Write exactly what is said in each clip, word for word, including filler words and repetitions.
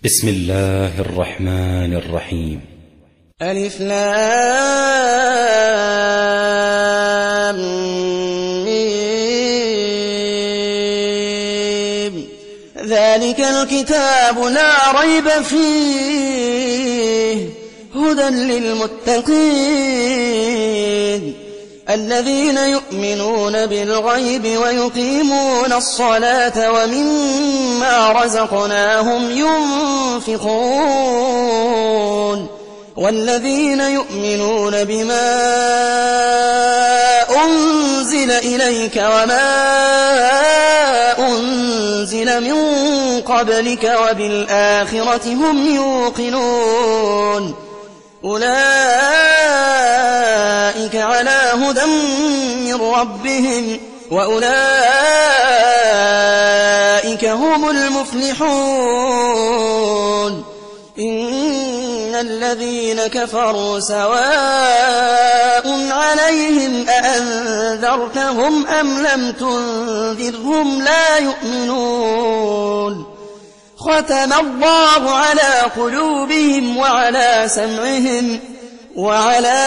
بسم الله الرحمن الرحيم. ألف لام ميم. ذلك الكتاب لا ريب فيه هدى للمتقين الذين يؤمنون بالغيب ويقيمون الصلاة ومما رزقناهم ينفقون والذين يؤمنون بما أنزل إليك وما أنزل من قبلك وبالآخرة هم يوقنون أولئك على هدى من ربهم وأولئك هم المفلحون. إن الذين كفروا سواء عليهم أأنذرتهم أم لم تنذرهم لا يؤمنون. ختم الله على قلوبهم وعلى سمعهم وعلى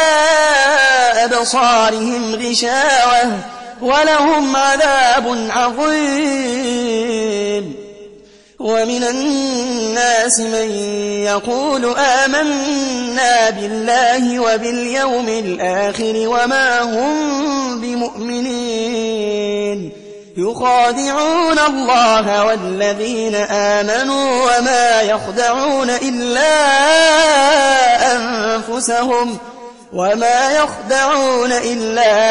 أبصارهم غشاوة ولهم عذاب عظيم. ومن الناس من يقول آمنا بالله وباليوم الآخر وما هم بمؤمنين يخادعون الله والذين آمنوا وما يخدعون إلا أنفسهم وما يخدعون إلا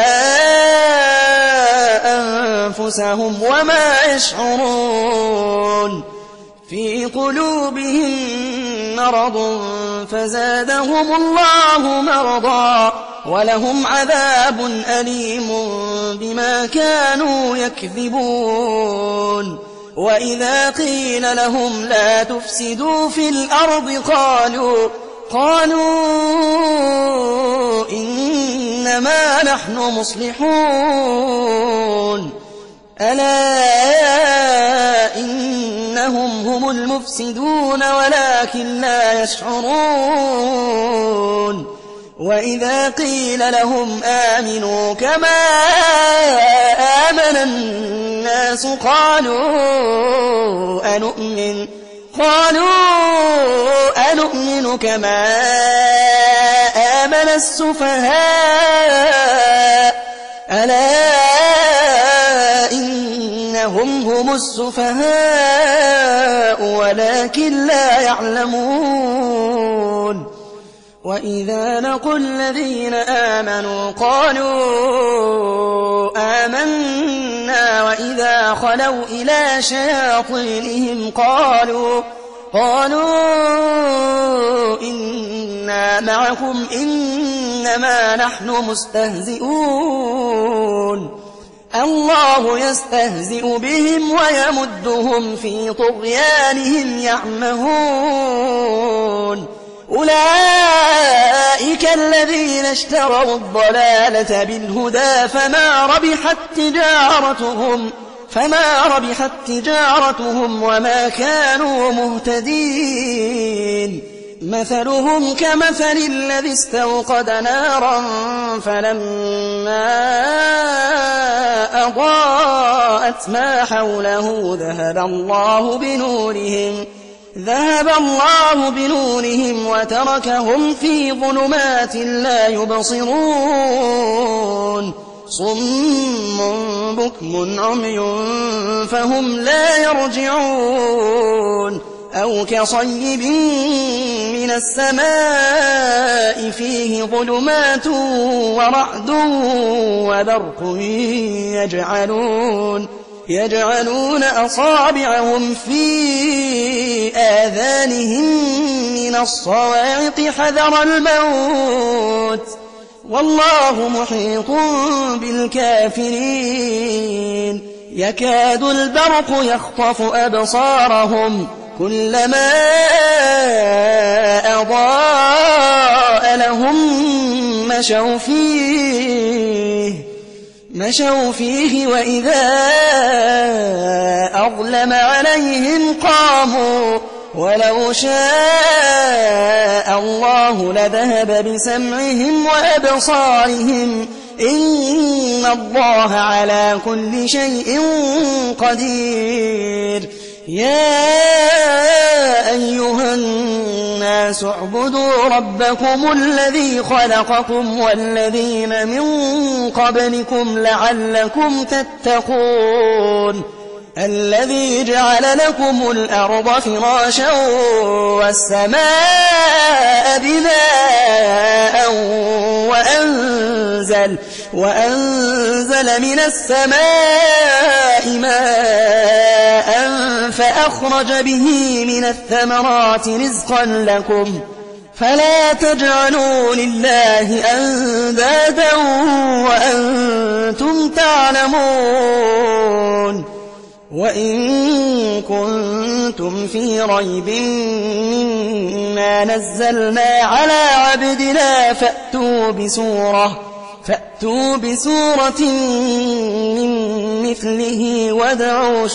أنفسهم وما يشعرون. في قلوبهم مرض فزادهم الله مرضا ولهم عذاب أليم بما كانوا يكذبون. وإذا قيل لهم لا تفسدوا في الأرض قالوا قالوا إنما نحن مصلحون ألا إنهم هم المفسدون ولكن لا يشعرون. وإذا قيل لهم آمنوا كما آمن الناس قالوا أنؤمن قالوا أنؤمن كما آمن السفهاء ألا إنهم هم السفهاء ولكن لا يعلمون. وإذا لقوا الذين آمنوا قالوا آمنا وإذا خلوا إلى شياطينهم قالوا قالوا إنا معكم إنما نحن مستهزئون. الله يستهزئ بهم ويمدهم في طغيانهم يعمهون. أولئك الذين اشتروا الضلالة بالهدى فما ربحت تجارتهم فما ربحت تجارتهم وما كانوا مهتدين. مثلهم كمثل الذي استوقد نارا فلما أضاءت ما حوله ذهب الله بنورهم ذهب الله بنورهم وتركهم في ظلمات لا يبصرون. صم بكم عمي فهم لا يرجعون. أو كصيب من السماء فيه ظلمات ورعد وبرق يجعلون يجعلون أصابعهم في آذانهم من الصواعق حذر الموت والله محيط بالكافرين. يكاد البرق يخطف أبصارهم كلما أضاء لهم مشوا فيه مشوا فيه وإذا أظلم عليهم قاموا ولو شاء الله لذهب بسمعهم وأبصارهم إن الله على كل شيء قدير يا أيها الناس اعبدوا ربكم الذي خلقكم والذين من قبلكم لعلكم تتقون الذي جعل لكم الأرض فراشا والسماء بناء وأنزل, وأنزل من السماء ماء فأخرج به من الثمرات رزقا لكم فلا تجعلوا لله أندادا وأنتم تعلمون وإن كنتم في ريب مما نزلنا على عبدنا فأتوا بسورة فأتوا بسورة من مثله وادعوا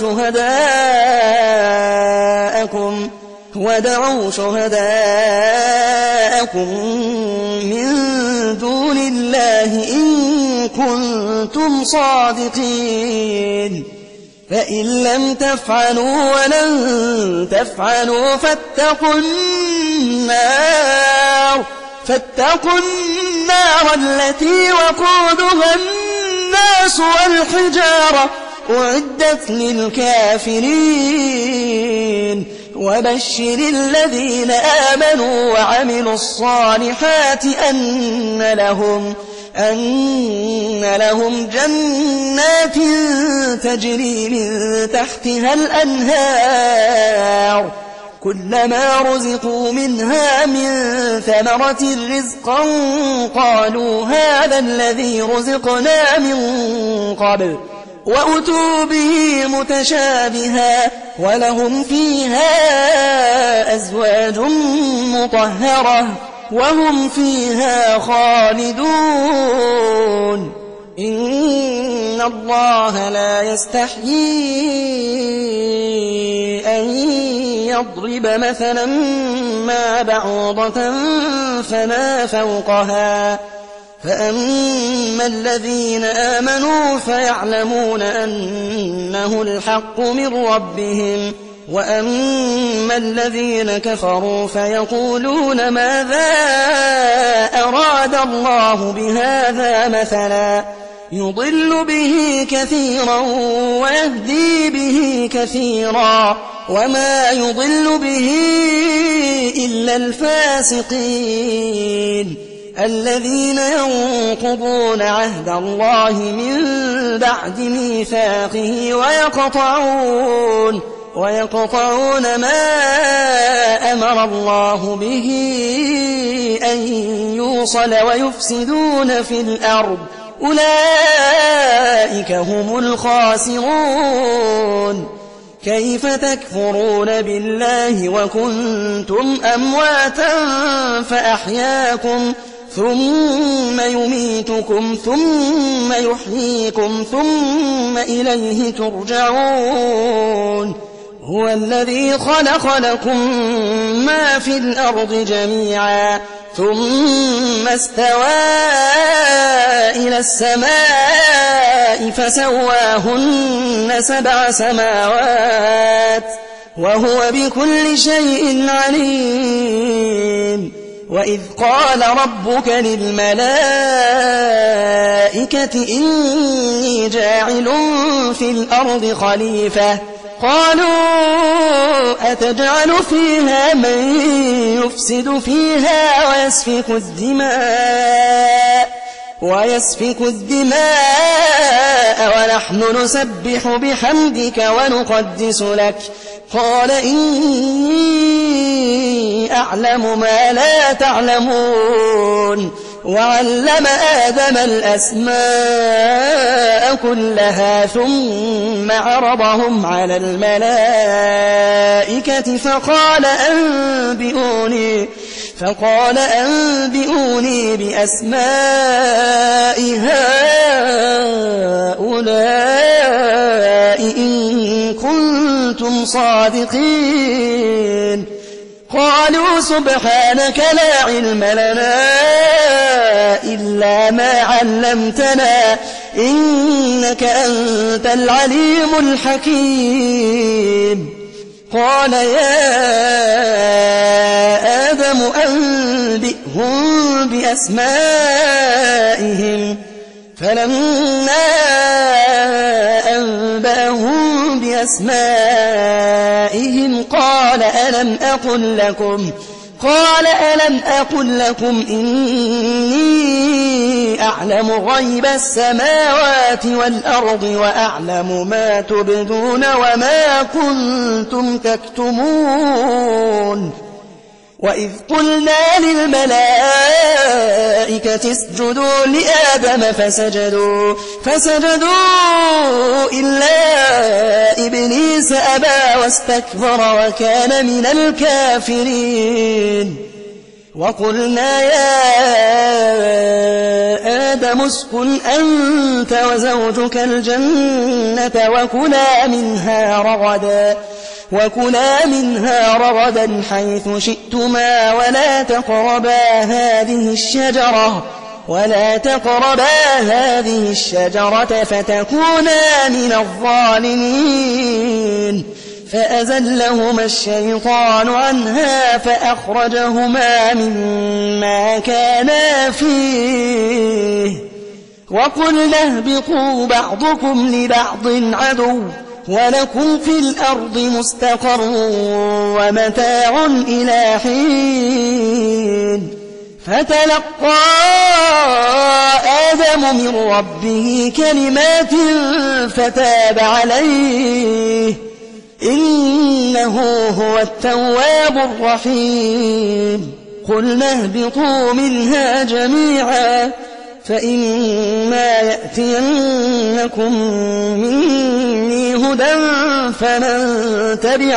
شهداءكم وادعوا شهداءكم من دون الله إن كنتم صادقين فإن لم تفعلوا ولن تفعلوا فاتقوا النار فاتقوا النار التي وقودها الناس والحجارة أعدت للكافرين وبشر الذين آمنوا وعملوا الصالحات أن لهم أن لهم جنات تجري من تحتها الأنهار كلما رزقوا منها من ثمرة رزقا قالوا هذا الذي رزقنا من قبل وأتوا به متشابها ولهم فيها أزواج مطهرة وهم فيها خالدون إن الله لا يستحيي أن يضرب مثلا ما بعوضة فما فوقها فأما الذين آمنوا فيعلمون أنه الحق من ربهم وأما الذين كفروا فيقولون ماذا أراد الله بهذا مثلا يضل به كثيرا ويهدي به كثيرا وما يضل به إلا الفاسقين الذين ينقضون عهد الله من بعد ميثاقه ويقطعون ويقطعون ما أمر الله به أن يوصل ويفسدون في الأرض أولئك هم الخاسرون كيف تكفرون بالله وكنتم أمواتا فأحياكم ثم يميتكم ثم يحييكم ثم إليه ترجعون هو الذي خلق لكم ما في الأرض جميعا ثم استوى إلى السماء فسواهن سبع سماوات وهو بكل شيء عليم وإذ قال ربك للملائكة إني جاعل في الأرض خليفة قالوا أتجعل فيها من يفسد فيها ويسفك الدماء ويسفك الدماء ونحن نسبح بحمدك ونقدس لك قال إني أعلم ما لا تعلمون وعلم آدم الأسماء كلها ثم عرضهم على الملائكة فقال أنبئوني فقال أنبئوني بأسماء هؤلاء إن كنتم صادقين. قالوا سبحانك لا علم لنا إلا ما علمتنا إنك أنت العليم الحكيم. قال يا آدم أنبئهم بأسمائهم. فلما أنبأهم بأسمائهم قال ألم أقل لكم قال ألم أقل لكم إني أعلم غيب السماوات والأرض وأعلم ما تبدون وما كنتم تكتمون. وإذ قلنا للملائكة اسجدوا لآدم فسجدوا فسجدوا إلا إبليس أبى واستكبر وكان من الكافرين. وقلنا يا آدم اسكن أنت وزوجك الجنة وكلا منها رغدا وكلا منها رغدا حيث شئتما ولا تقربا هذه الشجرة ولا تقربا هذه الشجرة فتكونا من الظالمين. فأزلهما الشيطان عنها فأخرجهما مما كانا فيه. وقلنا اهبطوا بعضكم لبعض عدو ولكم في الأرض مستقر ومتاع إلى حين. فتلقى آدم من ربه كلمات فتاب عليه إنه هو التواب الرحيم. قلنا اهبطوا منها جميعا فإما يأتينكم مني هدى فمن تبع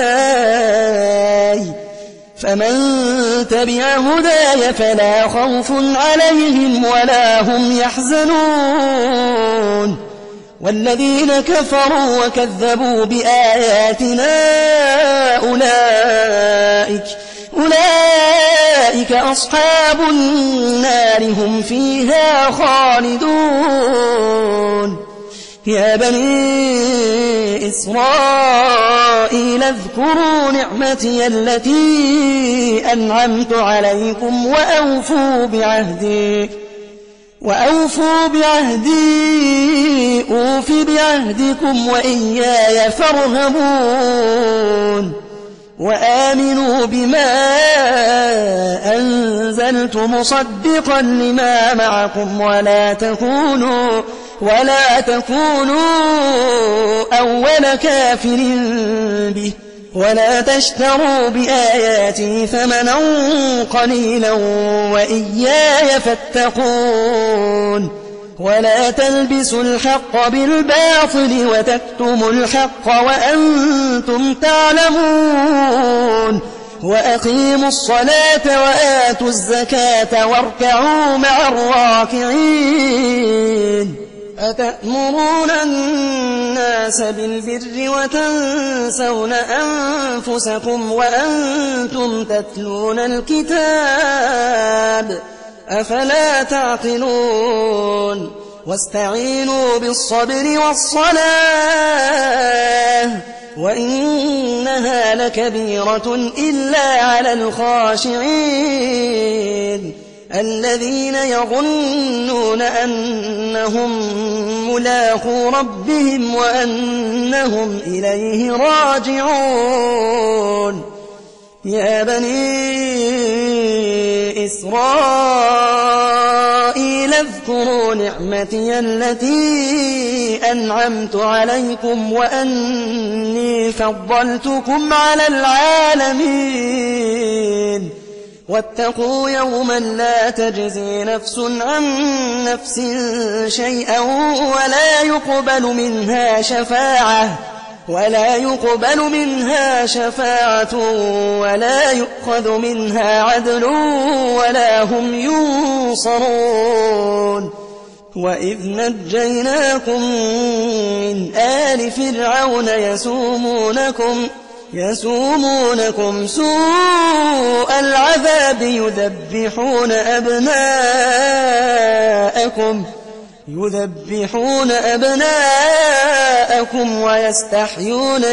هداي فمن تبع هداي فلا خوف عليهم ولا هم يحزنون. والذين كفروا وكذبوا بآياتنا أولئك أولئك أصحاب النار هم فيها خالدون. يا بني إسرائيل اذكروا نعمتي التي أنعمت عليكم وأوفوا بعهدي وأوفوا بعهدي أوف بعهدكم وإياي فارهبون. وآمنوا بما أنزلت مصدقا لما معكم ولا تكونوا ولا تكونوا أول كافر به ولا تشتروا بآياتي ثمنا قليلا وإياي فاتقون. ولا تلبسوا الحق بالباطل وتكتموا الحق وأنتم تعلمون. وأقيموا الصلاة وآتوا الزكاة واركعوا مع الراكعين. أتأمرون الناس بالبر وتنسون أنفسكم وأنتم تتلون الكتاب أفلا تعقلون. واستعينوا بالصبر والصلاة وإنها لكبيرة إلا على الخاشعين الذين يظنون أنهم ملاقو ربهم وأنهم إليه راجعون. يا بني إسرائيل اذكروا نعمتي التي أنعمت عليكم وأني فضلتكم على العالمين. واتقوا يوما لا تجزي نفس عن نفس شيئا ولا يقبل منها شفاعة ولا يقبل منها شفاعة ولا يؤخذ منها عدل ولا هم ينصرون وإذ نجيناكم من آل فرعون يسومونكم يسومونكم سوء العذاب يذبحون أبناءكم يذبحون أبناءكم ويستحيون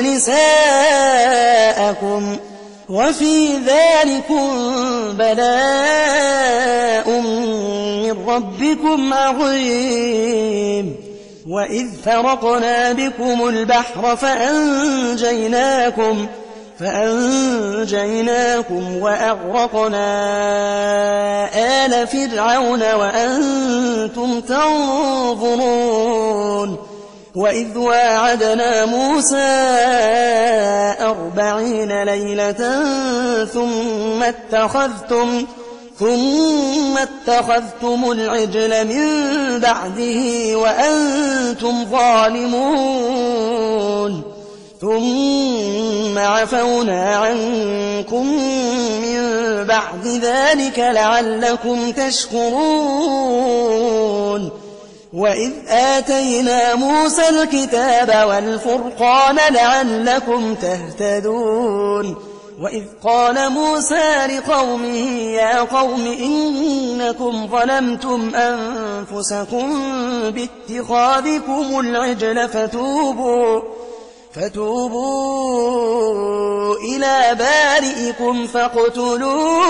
نساءكم وفي ذلكم بلاء من ربكم عظيم وإذ فرقنا بكم البحر فأنجيناكم فأنجيناكم وأغرقنا آل فرعون وأنتم تنظرون وإذ واعدنا موسى أربعين ليلة ثم اتخذتم ثم اتخذتم العجل من بعده وأنتم ظالمون ثم عفونا عنكم من بعد ذلك لعلكم تشكرون وإذ آتينا موسى الكتاب والفرقان لعلكم تهتدون وإذ قال موسى لقومه يا قوم إنكم ظلمتم أنفسكم باتخاذكم العجل فتوبوا فتوبوا إلى بارئكم فاقتلوا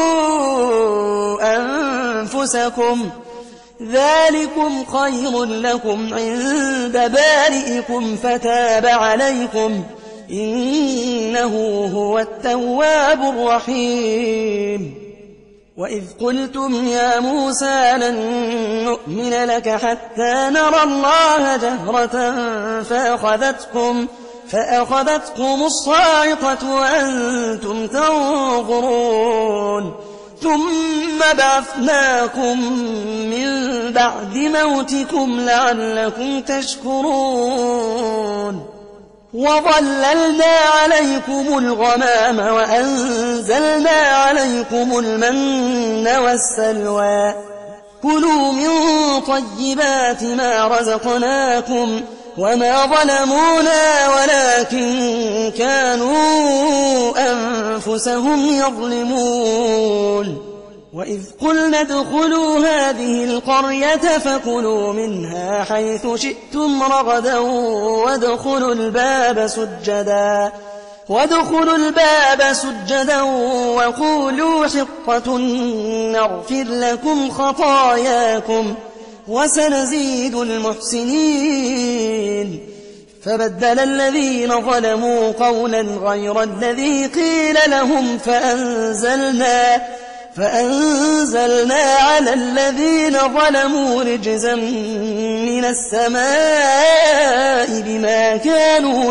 أنفسكم ذلكم خير لكم عند بارئكم فتاب عليكم إنه هو التواب الرحيم وإذ قلتم يا موسى لن نؤمن لك حتى نرى الله جهرة فأخذتكم فأخذتكم الصاعقة وأنتم تنظرون ثم بعثناكم من بعد موتكم لعلكم تشكرون وظللنا عليكم الغمام وأنزلنا عليكم المن والسلوى كلوا من طيبات ما رزقناكم وما ظلمونا ولكن كانوا أنفسهم يظلمون وإذ قلنا ادخلوا هذه القرية فكلوا منها حيث شئتم رغدا وادخلوا الباب سجدا وادخلوا الباب سجدا وقولوا حطة نغفر لكم خطاياكم وسنزيد المحسنين فبدل الذين ظلموا قولا غير الذي قيل لهم فأنزلنا فأنزلنا على الذين ظلموا رجزا من السماء بما كانوا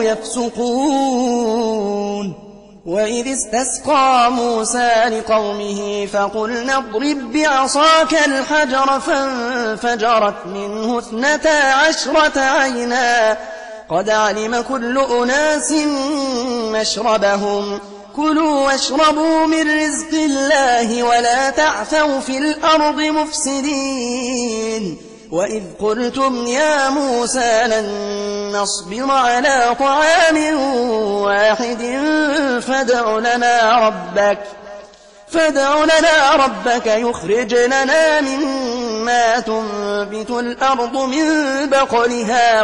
يفسقون وإذ استسقى موسى لقومه فقلنا اضرب بعصاك الحجر فانفجرت منه اثنتا عشرة عينا قد علم كل أناس مشربهم كلوا واشربوا من رزق الله ولا تعثوا في الأرض مفسدين وإذ قلتم يا موسى لن نصبر على طعام واحد فادع لنا ربك فادع لنا ربك يخرج لنا مما تنبت الأرض من بقلها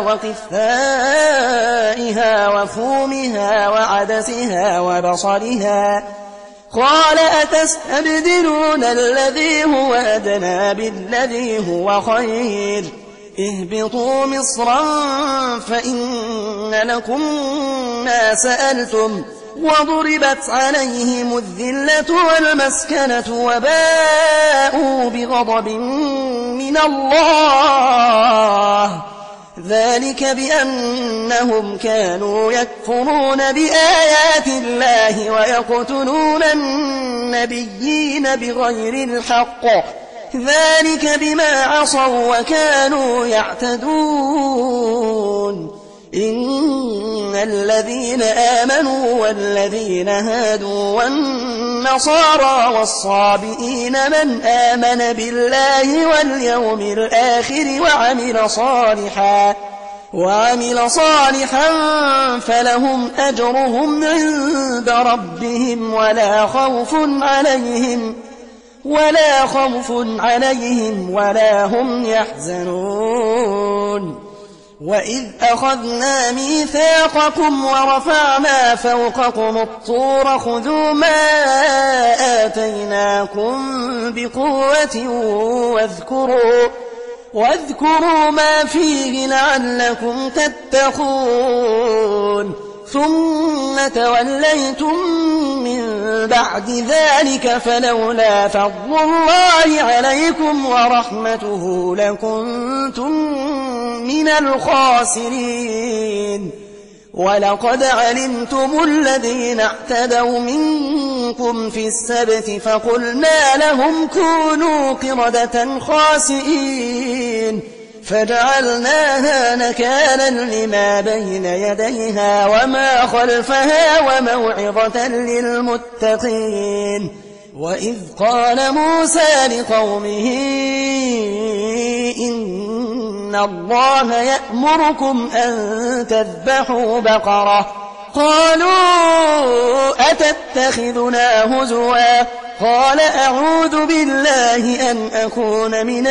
وقثائها وفومها وعدسها وبصلها قال أتستبدلون الذي هو أدنى بالذي هو خير اهبطوا مصرا فإن لكم ما سألتم وضربت عليهم الذلة والمسكنة وباءوا بغضب من الله ذلك بأنهم كانوا يكفرون بآيات الله ويقتلون النبيين بغير الحق ذلك بما عصوا وكانوا يعتدون إن الذين آمنوا والذين هادوا والنصارى والصابئين من آمن بالله واليوم الآخر وعمل صالحا وعمل صالحا فلهم أجرهم عند ربهم ولا خوف عليهم ولا خوف عليهم ولا هم يحزنون وإذ أخذنا ميثاقكم ورفعنا فوقكم الطور خذوا ما آتيناكم بقوة واذكروا واذكروا ما فيه لعلكم تتقون ثم توليتم من بعد ذلك فلولا فضل الله عليكم ورحمته لكنتم من الخاسرين ولقد علمتم الذين اعتدوا منكم في السبت فقلنا لهم كونوا قردة خاسئين فجعلناها نكالا لما بين يديها وما خلفها وموعظة للمتقين وإذ قال موسى لقومه إن الله يأمركم أن تذبحوا بقرة قالوا أتتخذنا هزوا قال أعوذ بالله أن أكون من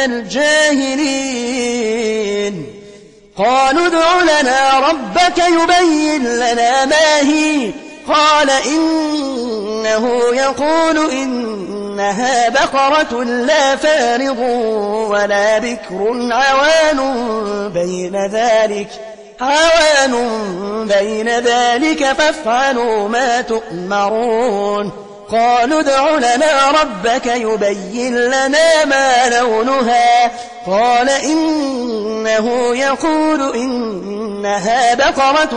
الجاهلين قالوا ادع لنا ربك يبين لنا ما هي قال إنه يقول إنها بقرة لا فارض ولا بكر عوان بين ذلك عوان بين ذلك فافعلوا ما تؤمرون قالوا ادع لنا ربك يبين لنا ما لونها قال إنه يقول إنها بقرة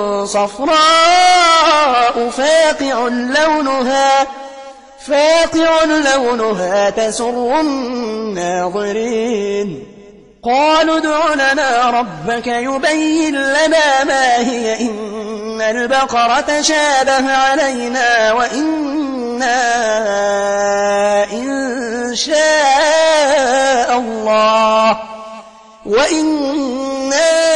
صفراء فاقع لونها فاقع لونها تسر الناظرين قالوا ادع لنا ربك يبين لنا ما هي إن البقرة شابه علينا وإنا إن شاء الله وإنا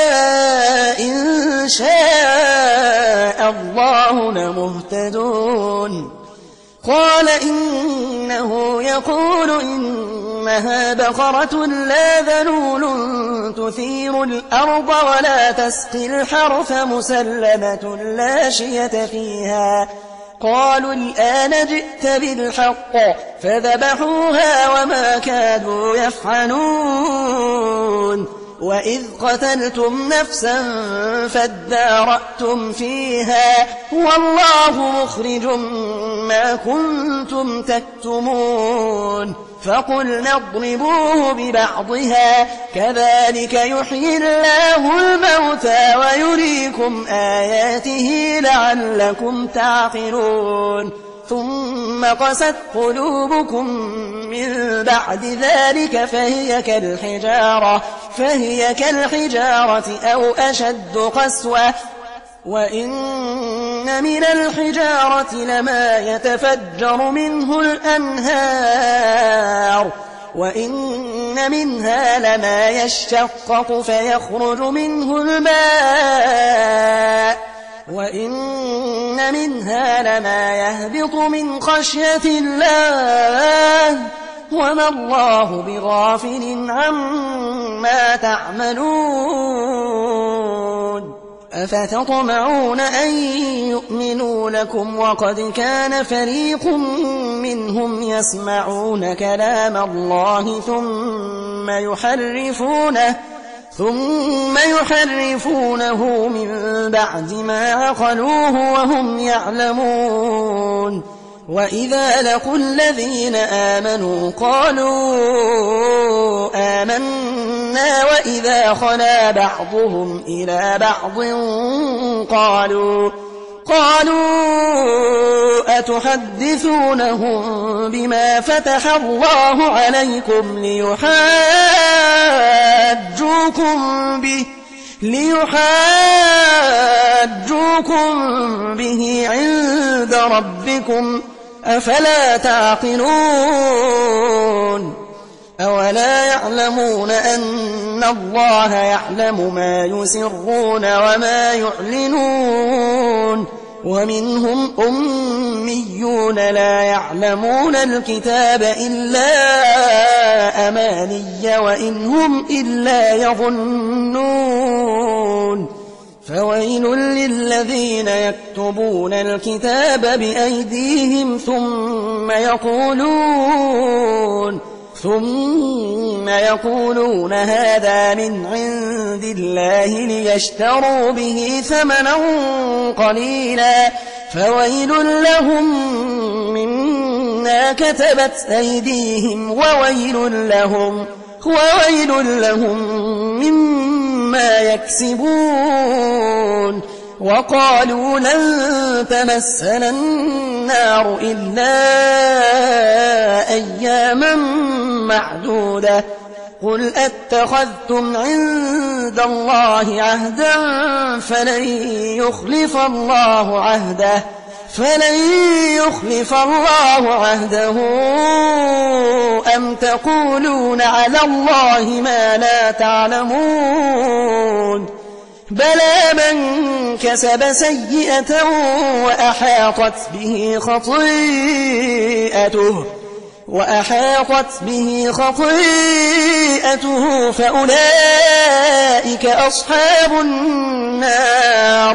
إن شاء الله لمهتدون قال إنه يقول إنها بقرة لا ذلول تثير الأرض ولا تسقي الحرث مسلمة لا شية فيها قالوا الآن جئت بالحق فذبحوها وما كادوا يفعلون وإذ قتلتم نفسا فادارأتم فيها والله مخرج ما كنتم تكتمون فقلنا اضربوه ببعضها كذلك يحيي الله الموتى ويريكم آياته لعلكم تعقلون ثم قست قلوبكم من بعد ذلك فهي كالحجارة فهي كالحجارة أو أشد قسوة وإن من الحجارة لما يتفجر منه الأنهار وإن منها لما يشقق فيخرج منه الماء وإن منها لما يهبط من خشية الله وما الله بغافل عما تعملون أفتطمعون أن يؤمنوا لكم وقد كان فريق منهم يسمعون كلام الله ثم يحرفونه ثم يحرفونه من بعد ما عقلوه وهم يعلمون وإذا لقوا الذين آمنوا قالوا آمنا وإذا خلا بعضهم إلى بعض قالوا قالوا أتحدثونهم بما فتح الله عليكم ليحاجوكم به ليحاجوكم به عند ربكم أفلا تعقلون أولا يعلمون أن الله يعلم ما يسرون وما يعلنون ومنهم أميون لا يعلمون الكتاب إلا أماني وإن هم إلا يظنون فويل للذين يكتبون الكتاب بأيديهم ثم يقولون ثم يقولون هذا من عند الله ليشتروا به ثمنا قليلا فويل لهم مما كتبت أيديهم وويل لهم وويل لهم مما يكسبون وقالوا لن تمسنا النار إلا أياما معدودة قل أتخذتم عند الله عهدا فلن يخلف الله عهده فلن يخلف الله عهده أم تقولون على الله ما لا تعلمون بلى من كسب سيئة وأحاطت به خطيئته وأحاطت به خطيئته فأولئك أصحاب النار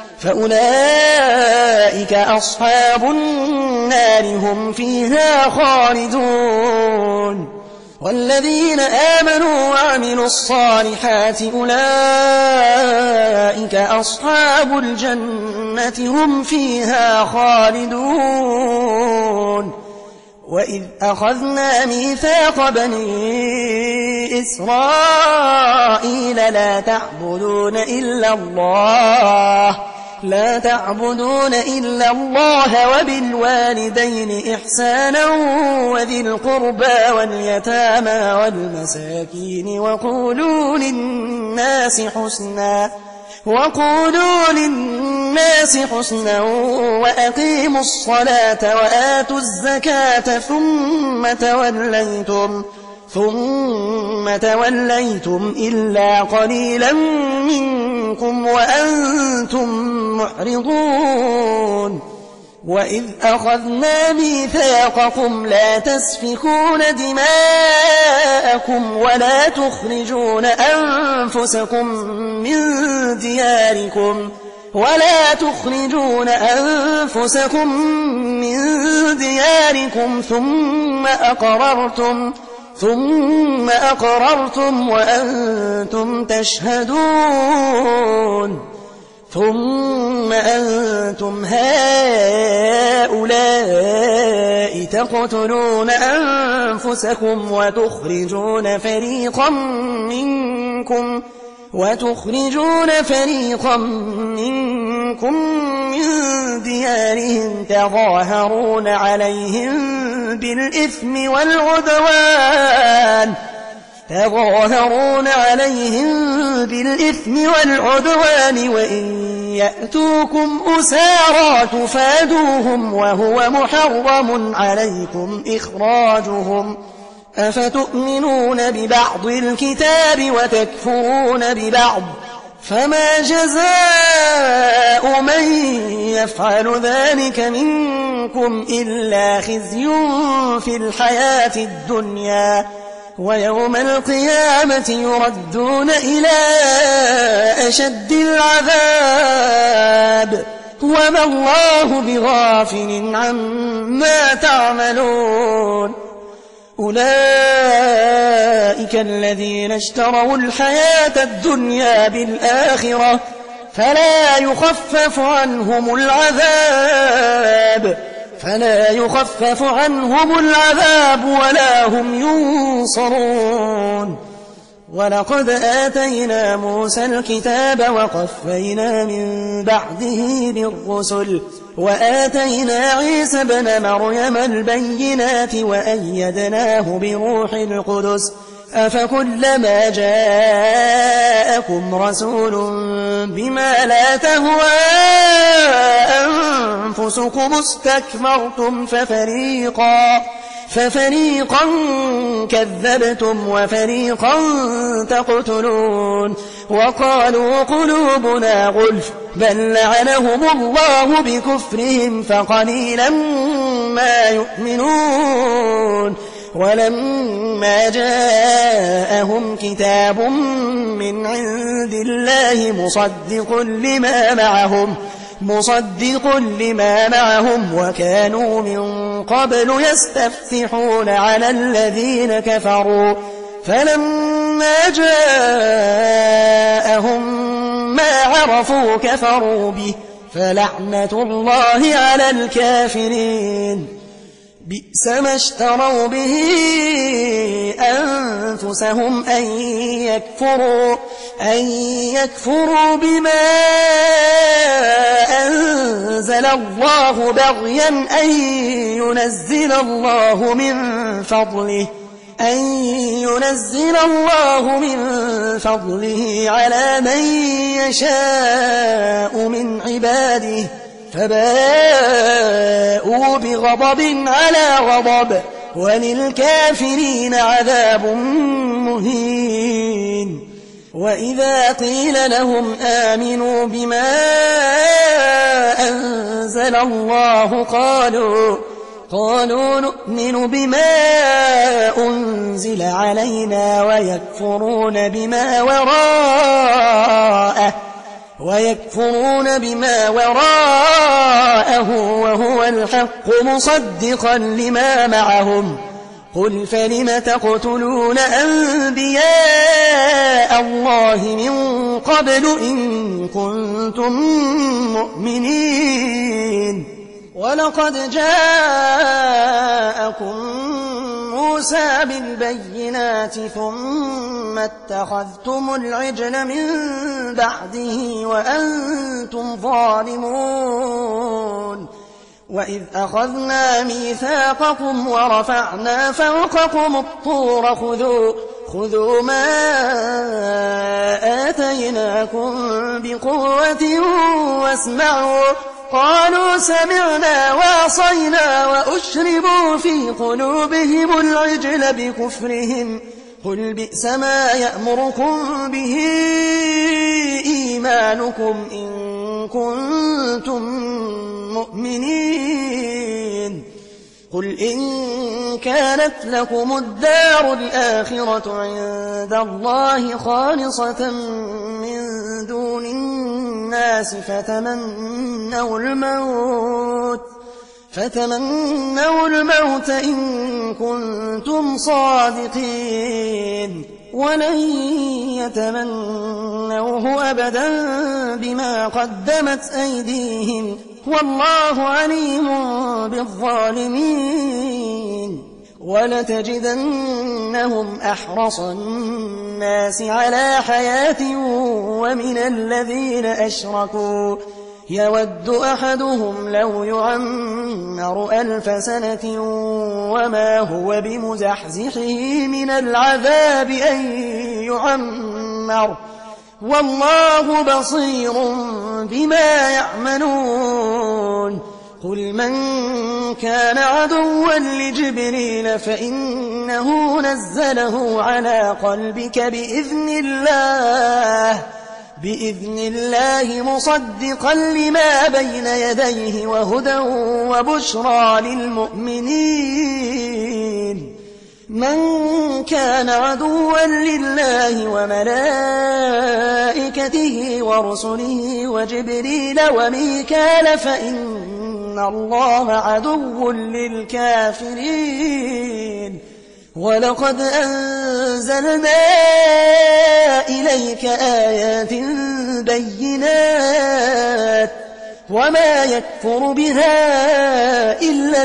فأولئك أصحاب النار هم فيها خالدون والذين آمنوا وعملوا الصالحات أولئك أصحاب الجنة هم فيها خالدون وإذ أخذنا ميثاق بني إسرائيل لا تعبدون إلا الله لا تعبدون إلا الله وبالوالدين إحسانا وذي القربى واليتامى والمساكين وقولوا للناس حسنا وقولوا للناس حسنا وأقيموا الصلاة وآتوا الزكاة ثم توليتم ثم توليتم إلا قليلا منكم وأنتم معرضون وإذ أخذنا ميثاقكم لا تسفكون دماءكم ولا تخرجون أنفسكم من دياركم ولا تخرجون أنفسكم من دياركم ثم أقررتم ثم أقررتم وأنتم تشهدون ثم أنتم هؤلاء تقتلون أنفسكم وتخرجون فريقا منكم وتخرجون فريقا منكم من ديارهم تظاهرون عليهم بالإثم والعدوان تظاهرون عليهم بالإثم والعدوان وإن يأتوكم أسارى تفادوهم وهو محرم عليكم إخراجهم أفتؤمنون ببعض الكتاب وتكفرون ببعض فما جزاء من يفعل ذلك منكم إلا خزي في الحياة الدنيا ويوم القيامة يردون إلى أشد العذاب وما الله بغافل عما تعملون أولئك الذين اشتروا الحياة الدنيا بالآخرة فلا يخفف عنهم العذاب فلا يخفف عنهم العذاب ولا هم ينصرون ولقد آتينا موسى الكتاب وقفينا من بعده بالرسل وآتينا عيسى بن مريم البينات وأيدناه بروح القدس أفكلما جاءكم رسول بما لا تهوى أنفسكم استكبرتم ففريقا ففريقا كذبتم وفريقا تقتلون وقالوا قلوبنا غلف بل لعنهم الله بكفرهم فقليلا ما يؤمنون ولما جاءهم كتاب من عند الله مصدق لما معهم مصدق لما معهم وكانوا من قبل يستفتحون على الذين كفروا فلما جاءهم ما عرفوا كفروا به فلعنة الله على الكافرين بئس ما اشتروا به أنفسهم أن يكفروا أن يكفروا بما أنزل الله بغيا أن ينزل الله من فضله أن ينزل الله من فضله على من يشاء من عباده فباءوا بغضب على غضب وللكافرين عذاب مهين وإذا قيل لهم آمنوا بما أنزل الله قالوا قالوا نؤمن بما أنزل علينا ويكفرون بما وراءه ويكفرون بما وراءه وهو الحق مصدقا لما معهم قل فلم تقتلون أنبياء الله من قبل إن كنتم مؤمنين ولقد جاءكم موسى بالبينات ثم اتخذتم العجل من بعده وأنتم ظالمون وإذ أخذنا ميثاقكم ورفعنا فوقكم الطور خذوا خذوا ما آتيناكم بقوة واسمعوا قالوا سمعنا وعصينا وأشربوا في قلوبهم العجل بكفرهم قل بئس ما يأمركم به إيمانكم إن كنتم مؤمنين قل إن كانت لكم الدار الآخرة عند الله خالصة من دون الناس فتمنوا الموت فتمنوا الموت إن كنتم صادقين ولن يتمنوه أبدا بما قدمت أيديهم والله عليم بالظالمين ولتجدنهم أحرص الناس على حياة ومن الذين أشركوا يود أحدهم لو يعمر ألف سنة وما هو بمزحزحه من العذاب أن يعمر والله بصير بما يعملون قل من كان عدوا لجبريل فإنه نزله على قلبك بإذن الله بإذن الله مصدقا لما بين يديه وهدى وبشرى للمؤمنين من كان عدوا لله وملائكته ورسله وجبريل وميكال فإن الله عدو للكافرين ولقد أنزلنا إليك آيات بينات وما يكفر بها إلا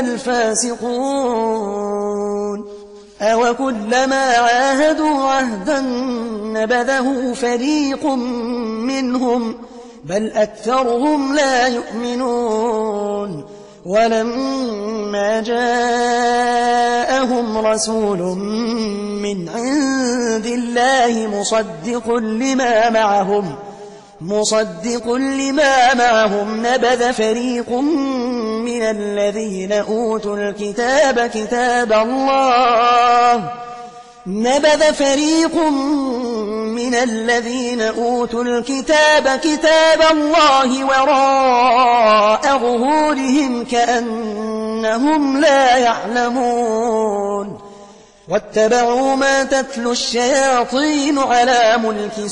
الفاسقون أوكلما عاهدوا عهدا نبذه فريق منهم بل أكثرهم لا يؤمنون ولما جاءهم رسول من عند الله مصدق لما معهم مصدق لما معهم نبذ فريق من الذين أوتوا الكتاب كتاب الله نبذ فريق من الذين أوتوا الكتاب كتاب الله وراء ظهورهم كأنهم لا يعلمون واتبعوا ما تتلو الشياطين على ملك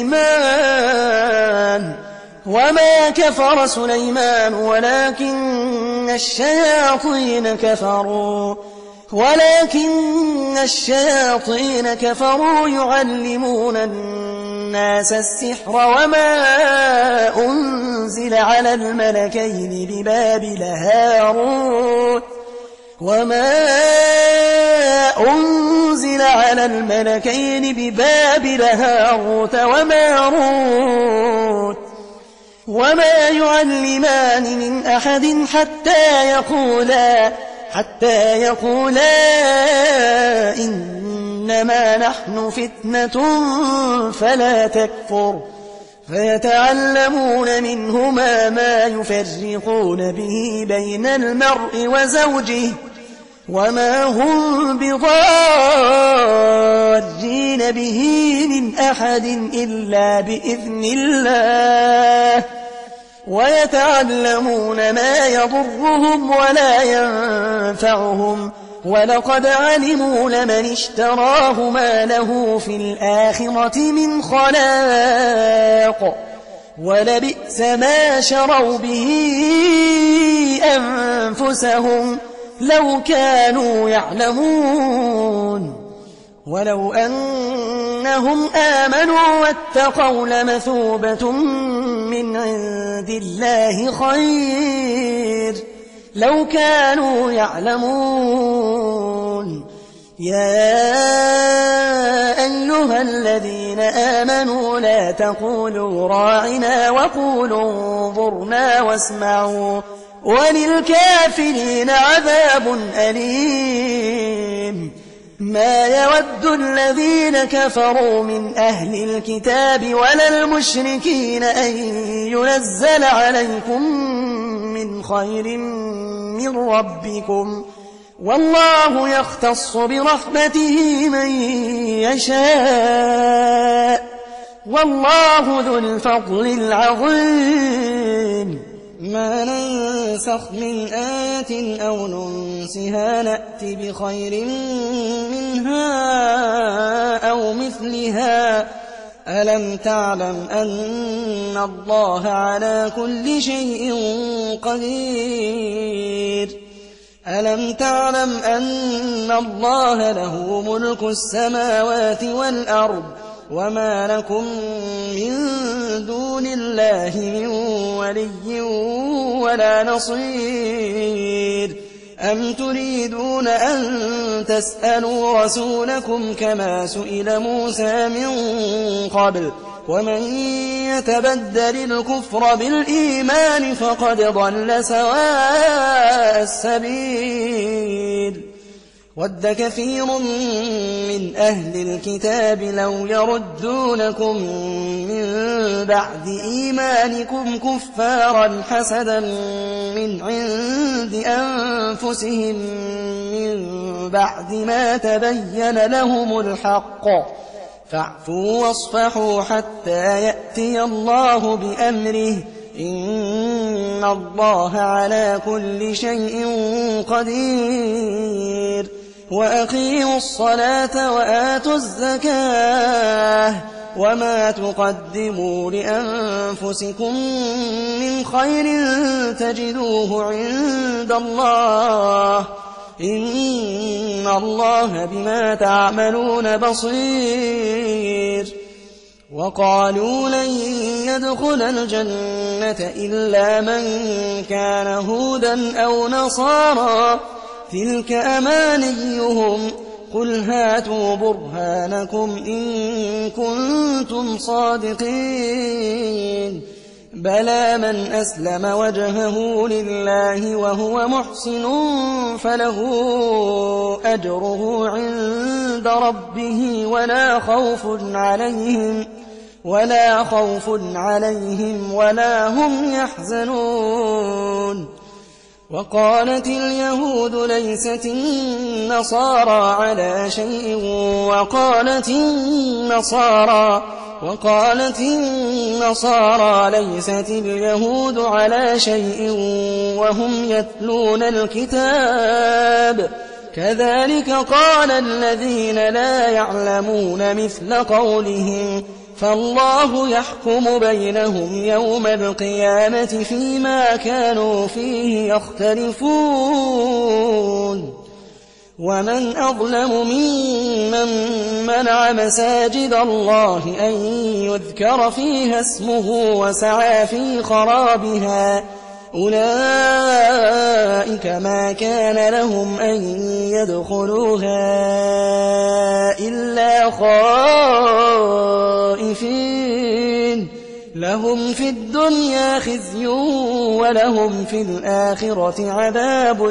سليمان وما كفر سليمان ولكن الشياطين كفروا ولكن الشياطين كفروا يعلمون الناس السحر وما أنزل على الملكين ببابل هاروت وما أنزل على الملكين ببابل هاروت وماروت وما يعلمان من أحد حتى يقولا حتى يقولا إنما نحن فتنة فلا تكفر فيتعلمون منهما ما يفرقون به بين المرء وزوجه وما هم بضارين به من أحد إلا بإذن الله ويتعلمون ما يضرهم ولا ينفعهم ولقد علموا لمن اشتراه ما له في الآخرة من خلاق ولبئس ما شروا به أنفسهم لو كانوا يعلمون ولو أنهم آمنوا واتقوا لمثوبة من عند الله خير لو كانوا يعلمون يا أيها الذين آمنوا لا تقولوا راعنا وقولوا انظرنا واسمعوا وللكافرين عذاب أليم ما يود الذين كفروا من أهل الكتاب ولا المشركين أن ينزل عليكم من خير من ربكم والله يختص برحمته من يشاء والله ذو الفضل العظيم ما ننسخ من آية أو ننسها نأت بخير منها أو مثلها ألم تعلم أن الله على كل شيء قدير ألم تعلم أن الله له ملك السماوات والأرض وما لكم من دون الله من ولي ولا نصير أم تريدون أن تسألوا رسولكم كما سئل موسى من قبل ومن يتبدل الكفر بالإيمان فقد ضل سواء السبيل ود كثير من أهل الكتاب لو يردونكم من بعد إيمانكم كفارا حسدا من عند أنفسهم من بعد ما تبين لهم الحق فاعفوا واصفحوا حتى يأتي الله بأمره إن الله على كل شيء قدير وأقيموا الصلاة وآتوا الزكاة وما تقدموا لأنفسكم من خير تجدوه عند الله إن الله بما تعملون بصير وقالوا لن يدخل الجنة إلا من كان هودا أو نصارى تلك أمانيهم قل هاتوا برهانكم إن كنتم صادقين بلى من أسلم وجهه لله وهو محسن فله أجره عند ربه ولا خوف عليهم ولا خوف عليهم ولا هم يحزنون. وقالت اليهود ليست النصارى على شيء وقالت النصارى وقالت النصارى ليست اليهود على شيء وهم يتلون الكتاب كذلك قال الذين لا يعلمون مثل قولهم فالله يحكم بينهم يوم القيامة فيما كانوا فيه يختلفون. ومن أظلم ممن منع مساجد الله أن يذكر فيها اسمه وسعى في خرابها أولئك ما كان لهم أن يدخلوها إلا خائفين لهم في الدنيا خزي ولهم في الآخرة عذاب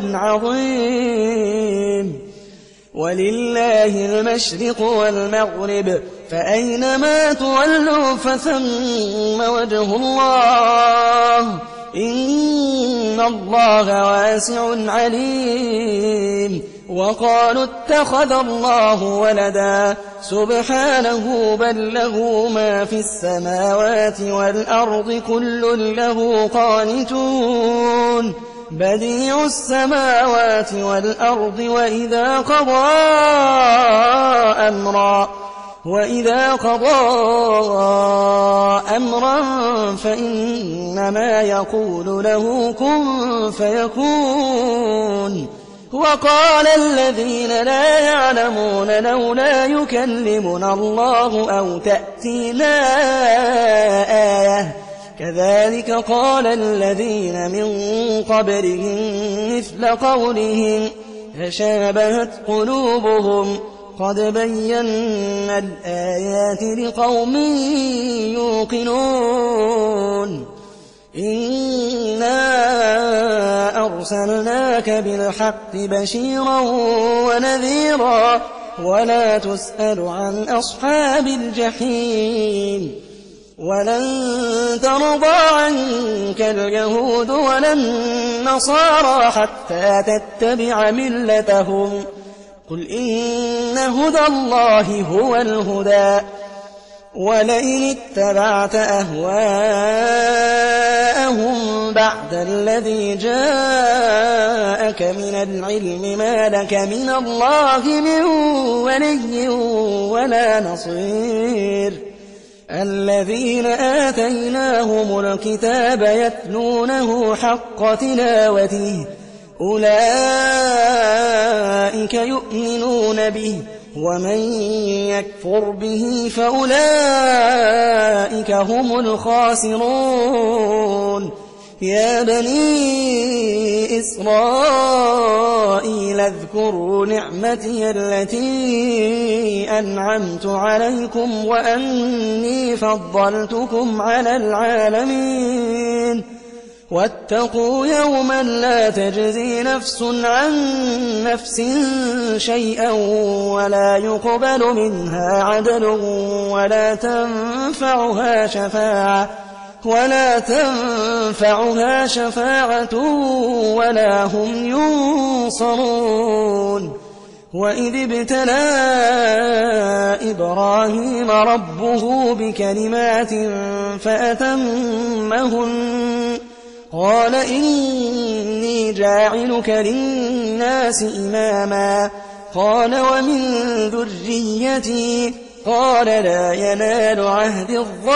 عظيم. ولله المشرق والمغرب فأينما تولوا فثم وجه الله إن الله واسع عليم. وقالوا اتخذ الله ولدا سبحانه بل له ما في السماوات والأرض كل له قانتون بديع السماوات والأرض وإذا قضى أمرا وإذا قضى أمرا فإنما يقول له كن فيكون. وقال الذين لا يعلمون لولا يكلمنا الله أو تأتينا آية كذلك قال الذين من قبلهم مثل قولهم تشابهت قلوبهم قد بينا الآيات لقوم يوقنون. إنا أرسلناك بالحق بشيرا ونذيرا ولا تسأل عن أصحاب الجحيم. ولن ترضى عنك اليهود ولا النصارى حتى تتبع ملتهم قل إن هدى الله هو الهدى ولئن اتبعت أهواءهم بعد الذي جاءك من العلم ما لك من الله من ولي ولا نصير. الذين آتيناهم الكتاب يتلونه حق تلاوته أولئك يؤمنون به ومن يكفر به فأولئك هم الخاسرون. يا بني إسرائيل اذكروا نعمتي التي أنعمت عليكم وأني فضلتكم على العالمين. واتقوا يوما لا تجزي نفس عن نفس شيئا ولا يقبل منها عدل ولا تنفعها شفاعة ولا تنفعها شفاعة ولا هم ينصرون. وإذ ابتلى إبراهيم ربه بكلمات فأتمهن قال إني جاعلك للناس إماما قال ومن ذريتي قال لا ينال عهد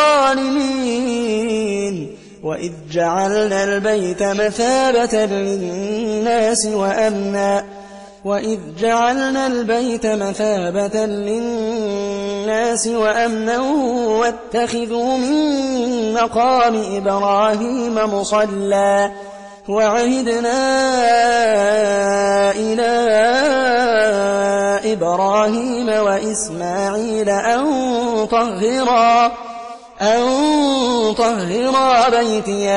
الظالمين. وإذ جعلنا البيت مثابة للناس وأمنا وإذ جعلنا البيت مثابة للناس وأمنا واتخذوا من مقام إبراهيم مصلى وعهدنا إلى إبراهيم وإسماعيل أن طهرا أن طهرا بيتي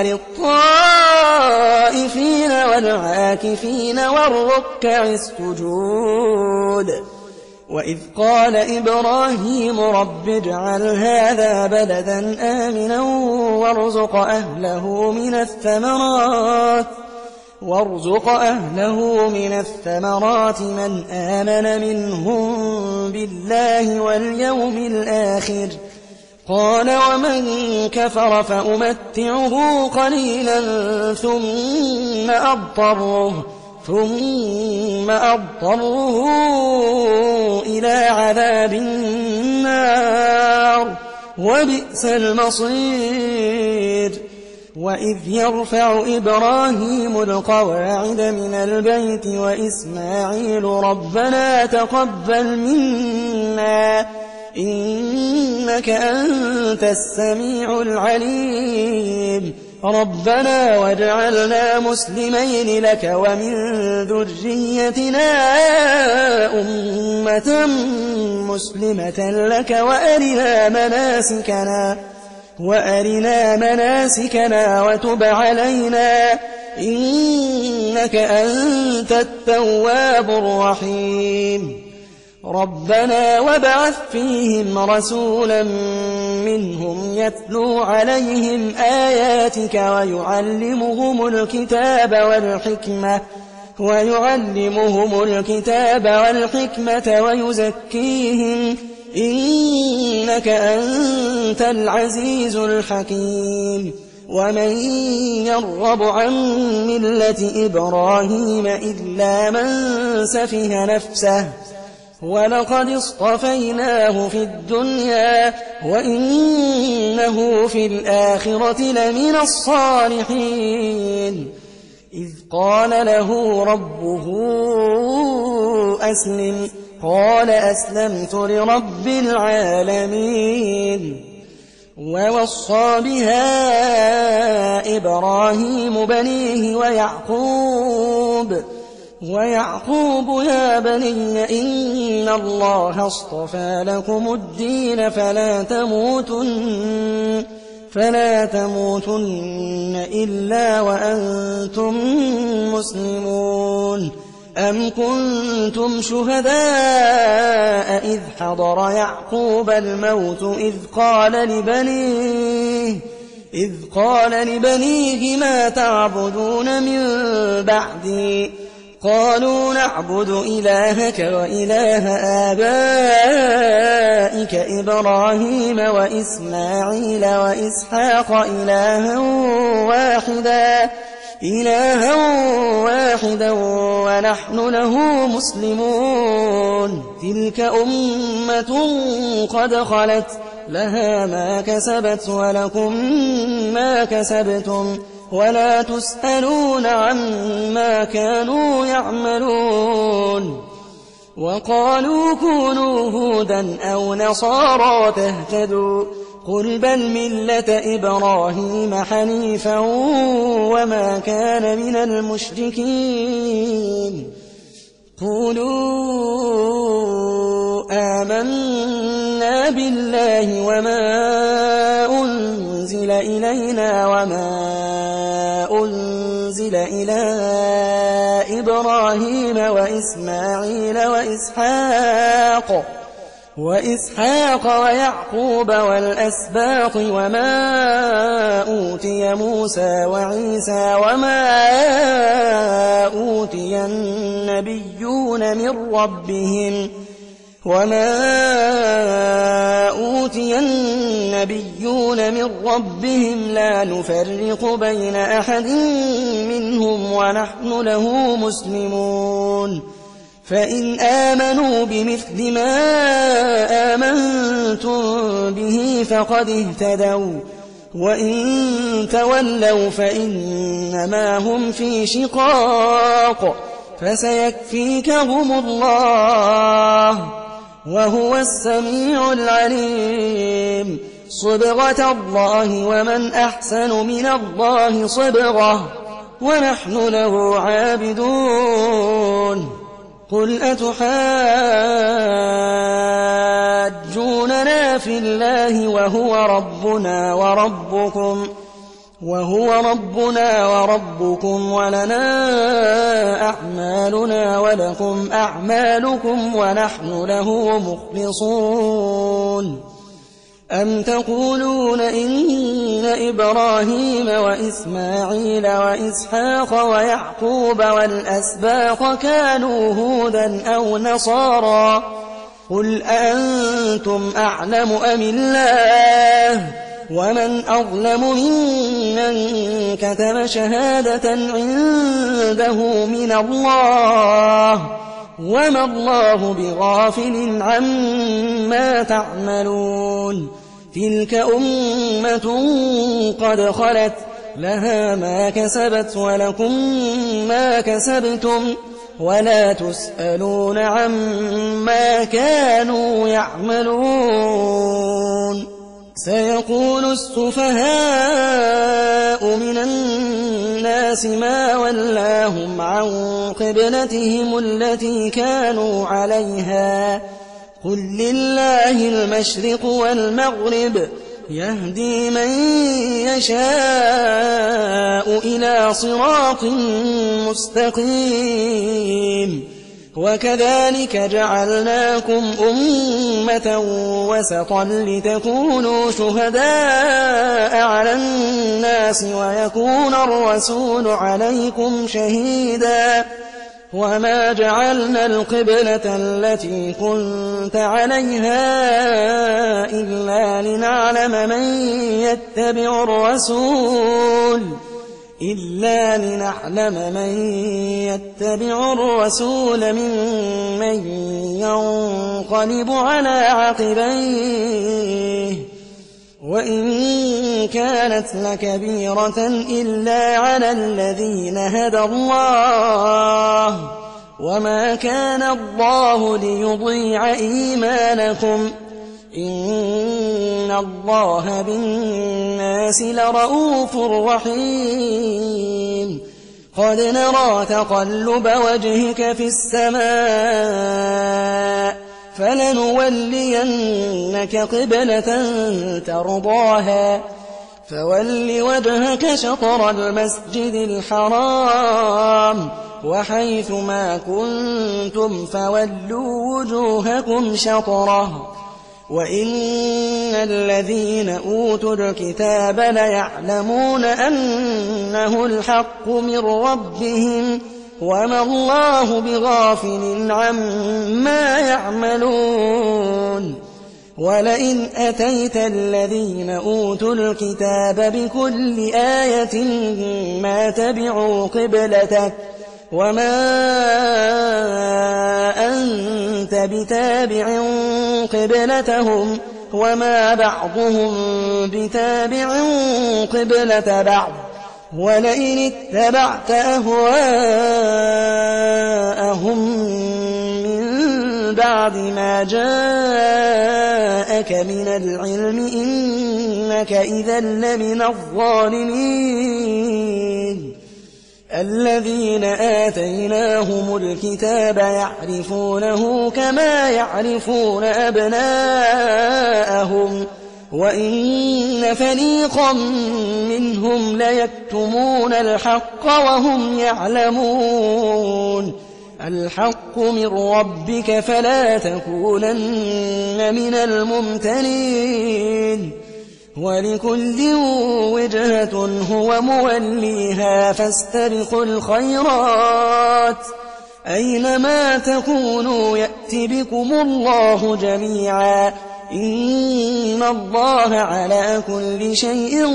للطائفين والعاكفين والركع السجود. وإذ قال إبراهيم رب اجعل هذا بلدا آمنا وارزق أهله من الثمرات وارزق أهله من الثمرات من آمن منهم بالله واليوم الآخر. قال ومن كفر فأمتعه قليلا ثم أضطره ثم أضطره إلى عذاب النار وبئس المصير. وإذ يرفع إبراهيم القواعد من البيت وإسماعيل ربنا تقبل منا إنك أنت السميع العليم ربنا واجعلنا مسلمين لك ومن ذريتنا أمة مسلمة لك وأرنا مناسكنا وأرنا مناسكنا وتب علينا إنك أنت التواب الرحيم. ربنا وابعث فيهم رسولا منهم يتلو عليهم آياتك ويعلمهم الكتاب والحكمة ويعلمهم الكتاب والحكمة ويزكيهم إنك أنت العزيز الحكيم. ومن يرغب عن ملة إبراهيم إلا من سفه نفسه ولقد اصطفيناه في الدنيا وإنه في الآخرة لمن الصالحين. إذ قال له ربه أسلم قال أسلمت لرب العالمين. ووصى بها إبراهيم بنيه ويعقوب ويعقوب يا بني إن الله اصطفى لكم الدين فلا تموتن فلا تموتن إلا وأنتم مسلمون. أم كنتم شهداء إذ حضر يعقوب الموت إذ قال لبنيه إذ قال لبنيه ما تعبدون من بعدي قالوا نعبد إلهك وإله آبائك إبراهيم وإسماعيل وإسحاق إلها واحدا إلها واحدا ونحن له مسلمون. تلك أمة قد خلت لها ما كسبت ولكم ما كسبتم ولا تسألون عما كانوا يعملون. وقالوا كونوا هودا أو نصارى تهتدوا قل بل ملة إبراهيم حنيفا وما كان من المشركين. قولوا آمنا بالله وما أنزل إلينا وما أنزل إلى إبراهيم وإسماعيل وإسحاق وإسحاق ويعقوب والأسباط وما أوتي موسى وعيسى وما أوتي النبيون من ربهم وما أوتي النبيون من ربهم لا نفرق بين أحد منهم ونحن له مسلمون. فإن آمنوا بمثل ما آمنتم به فقد اهتدوا وإن تولوا فإنما هم في شقاق فسيكفيكهم الله وهو السميع العليم. صبغة الله ومن أحسن من الله صبغة ونحن له عابدون. قل أتحاجوننا في الله وهو ربنا وربكم وهو ربنا وربكم ولنا أعمالنا ولكم أعمالكم ونحن له مخلصون أم تقولون إن إبراهيم وإسماعيل وإسحاق ويعقوب والأسباط كانوا هودا أو نصارى قل أنتم أعلم أم الله ومن أظلم ممن كتم شهادة عنده من الله وما الله بغافل عما تعملون تلك أمة قد خلت لها ما كسبت ولكم ما كسبتم ولا تسألون عما كانوا يعملون سيقول السفهاء من الناس ما ولاهم عن قبلتهم التي كانوا عليها قل لله المشرق والمغرب يهدي من يشاء إلى صراط مستقيم وكذلك جعلناكم أمة وسطا لتكونوا شهداء على الناس ويكون الرسول عليكم شهيدا وما جعلنا القبلة التي كنت عليها إلا لنعلم من يتبع الرسول إلا لنعلم من يتبع الرسول ممن ينقلب على عقبيه وإن كانت لكبيرة إلا على الذين هدى الله وما كان الله ليضيع إيمانكم إن الله بالناس لرؤوف رحيم قد نرى تقلب وجهك في السماء فلنولينك قبلة ترضاها فول وجهك شطر المسجد الحرام وحيث ما كنتم فولوا وجوهكم شطره وإن الذين أوتوا الكتاب ليعلمون أنه الحق من ربهم وما الله بغافل عما يعملون ولئن أتيت الذين أوتوا الكتاب بكل آية ما تبعوا قبلتك وما أنت بتابع قبلتهم وما بعضهم بتابع قبلة بعض ولئن اتبعت أهواءهم من بعد ما جاءك من العلم إنك إذا لمن الظالمين الذين آتيناهم الكتاب يعرفونه كما يعرفون أبناءهم وإن فريقا منهم ليكتمون الحق وهم يعلمون الحق من ربك فلا تكونن من الممترين ولكل وجهة هو موليها فاستبقوا الخيرات أينما تكونوا يأت بكم الله جميعا إن الله على كل شيء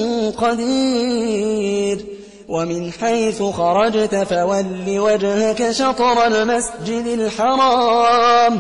قدير ومن حيث خرجت فول وجهك شطر المسجد الحرام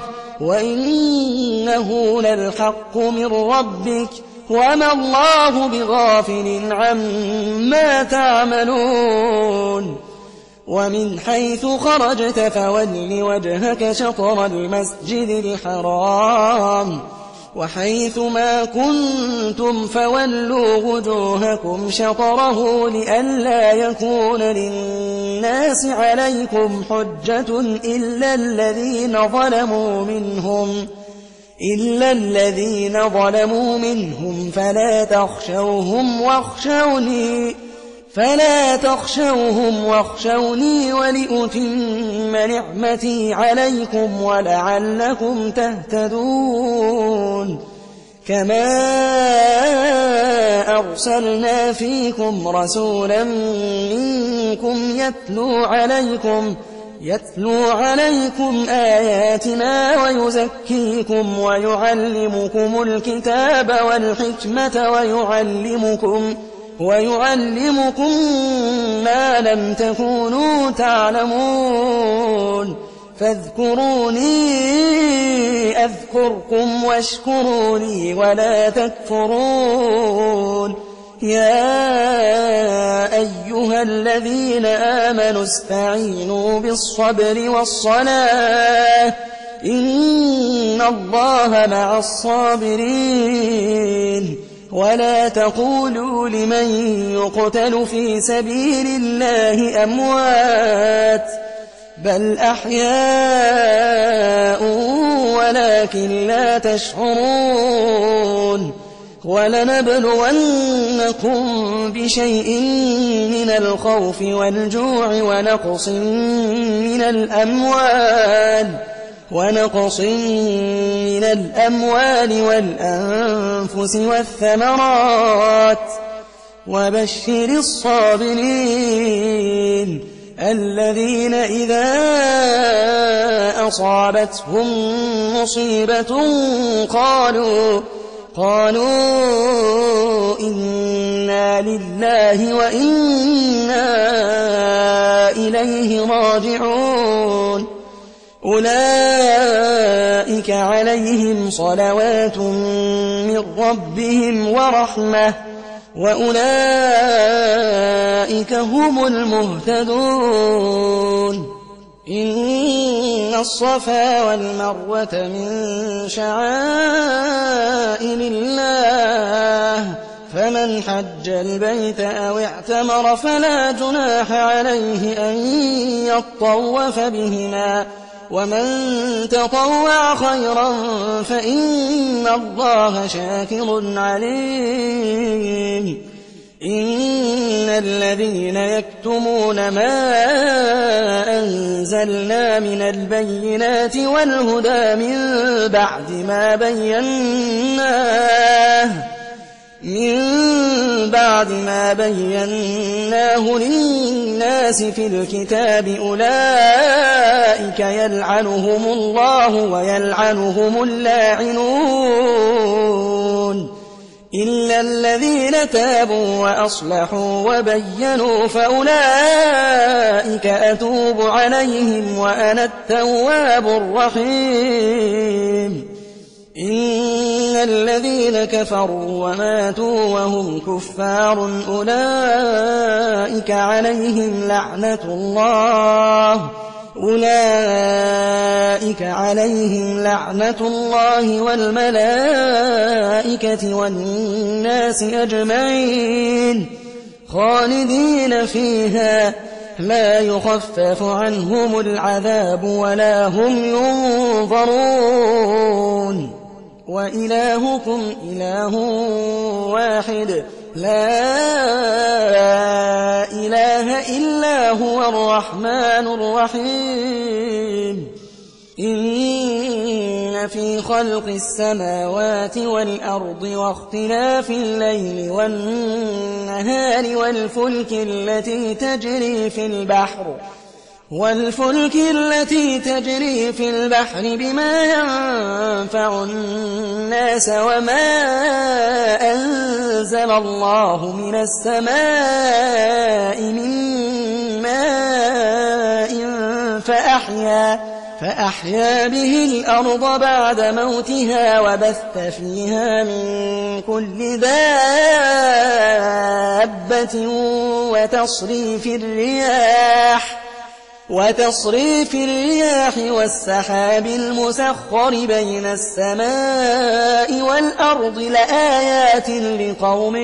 وإنه للحق من ربك وما الله بغافل عما تعملون ومن حيث خرجت فول وجهك شطر المسجد الحرام وحيث ما كنتم فولوا وجوهكم شطره لئلا يكون للناس عليكم حجة إلا الذين ظلموا منهم إلا الذين ظلموا منهم فلا تخشوهم واخشوني فلا تخشوهم واخشوني ولأتم نعمتي عليكم ولعلكم تهتدون كما أرسلنا فيكم رسولا منكم يتلو عليكم يتلو عليكم آياتنا ويزكيكم ويعلمكم الكتاب والحكمة ويعلمكم ويعلمكم ما لم تكونوا تعلمون فاذكروني أذكركم واشكروا لي ولا تكفرون يا أيها الذين آمنوا استعينوا بالصبر والصلاة إن الله مع الصابرين ولا تقولوا لمن يقتل في سبيل الله أموات بل أحياء ولكن لا تشعرون ولنبلونكم بشيء من الخوف والجوع ونقص من الأموال ونقص من الأموال والأنفس والثمرات وبشر الصابرين الذين إذا أصابتهم مصيبة قالوا قالوا إنا لله وإنا إليه راجعون أولئك عليهم صلوات من ربهم ورحمة وأولئك هم المهتدون إن الصفا والمروة من شعائر الله فمن حج البيت أو اعتمر فلا جناح عليه أن يطوف بهما ومن تطوع خيرا فإن الله شاكر عليم إن الذين يكتمون ما أنزلنا من البينات والهدى من بعد ما بيناه من بعد ما بيناه للناس في الكتاب أولئك يلعنهم الله ويلعنهم اللاعنون إلا الذين تابوا وأصلحوا وبينوا فأولئك أتوب عليهم وأنا التواب الرحيم إن الذين كفروا وماتوا وهم كفار أولئك عليهم لعنة الله أولئك عليهم لعنة الله والملائكة والناس أجمعين خالدين فيها لا يخفف عنهم العذاب ولا هم ينظرون وإلهكم إله واحد لا إله إلا هو الرحمن الرحيم إن في خلق السماوات والأرض واختلاف الليل والنهار والفلك التي تجري في البحر والفلك التي تجري في البحر بما ينفع الناس وما أنزل الله من السماء من ماء فأحيا فأحيا به الأرض بعد موتها وبث فيها من كل دابة وتصريف الرياح وتصريف الرياح والسحاب المسخر بين السماء والأرض لآيات لقوم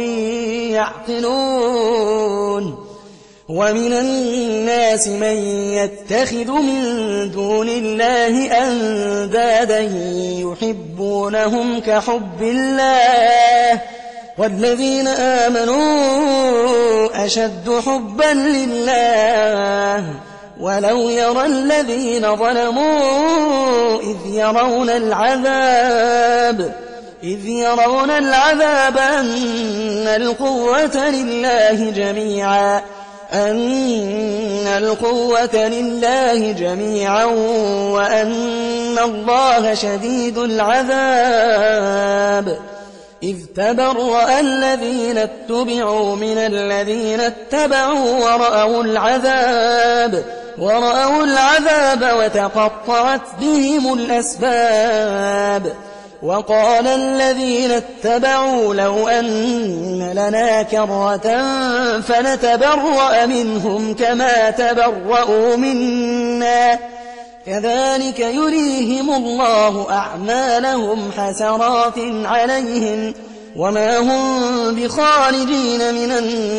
يعقلون ومن الناس من يتخذ من دون الله أندادا يحبونهم يحبونهم كحب الله والذين آمنوا أشد حبا لله ولو يرى الذين ظلموا إذ يرون العذاب إذ يرون العذاب أن القوة لله جميعا أن القوة لله جميعا وأن الله شديد العذاب إذ تبرأ الذين اتبعوا من الذين اتبعوا ورأوا العذاب ورأوا العذاب وتقطعت بهم الأسباب وقال الذين اتبعوا لو أن لنا كرة فنتبرأ منهم كما تبرأوا منا كذلك يريهم الله أعمالهم حسرات عليهم وما هم بخارجين من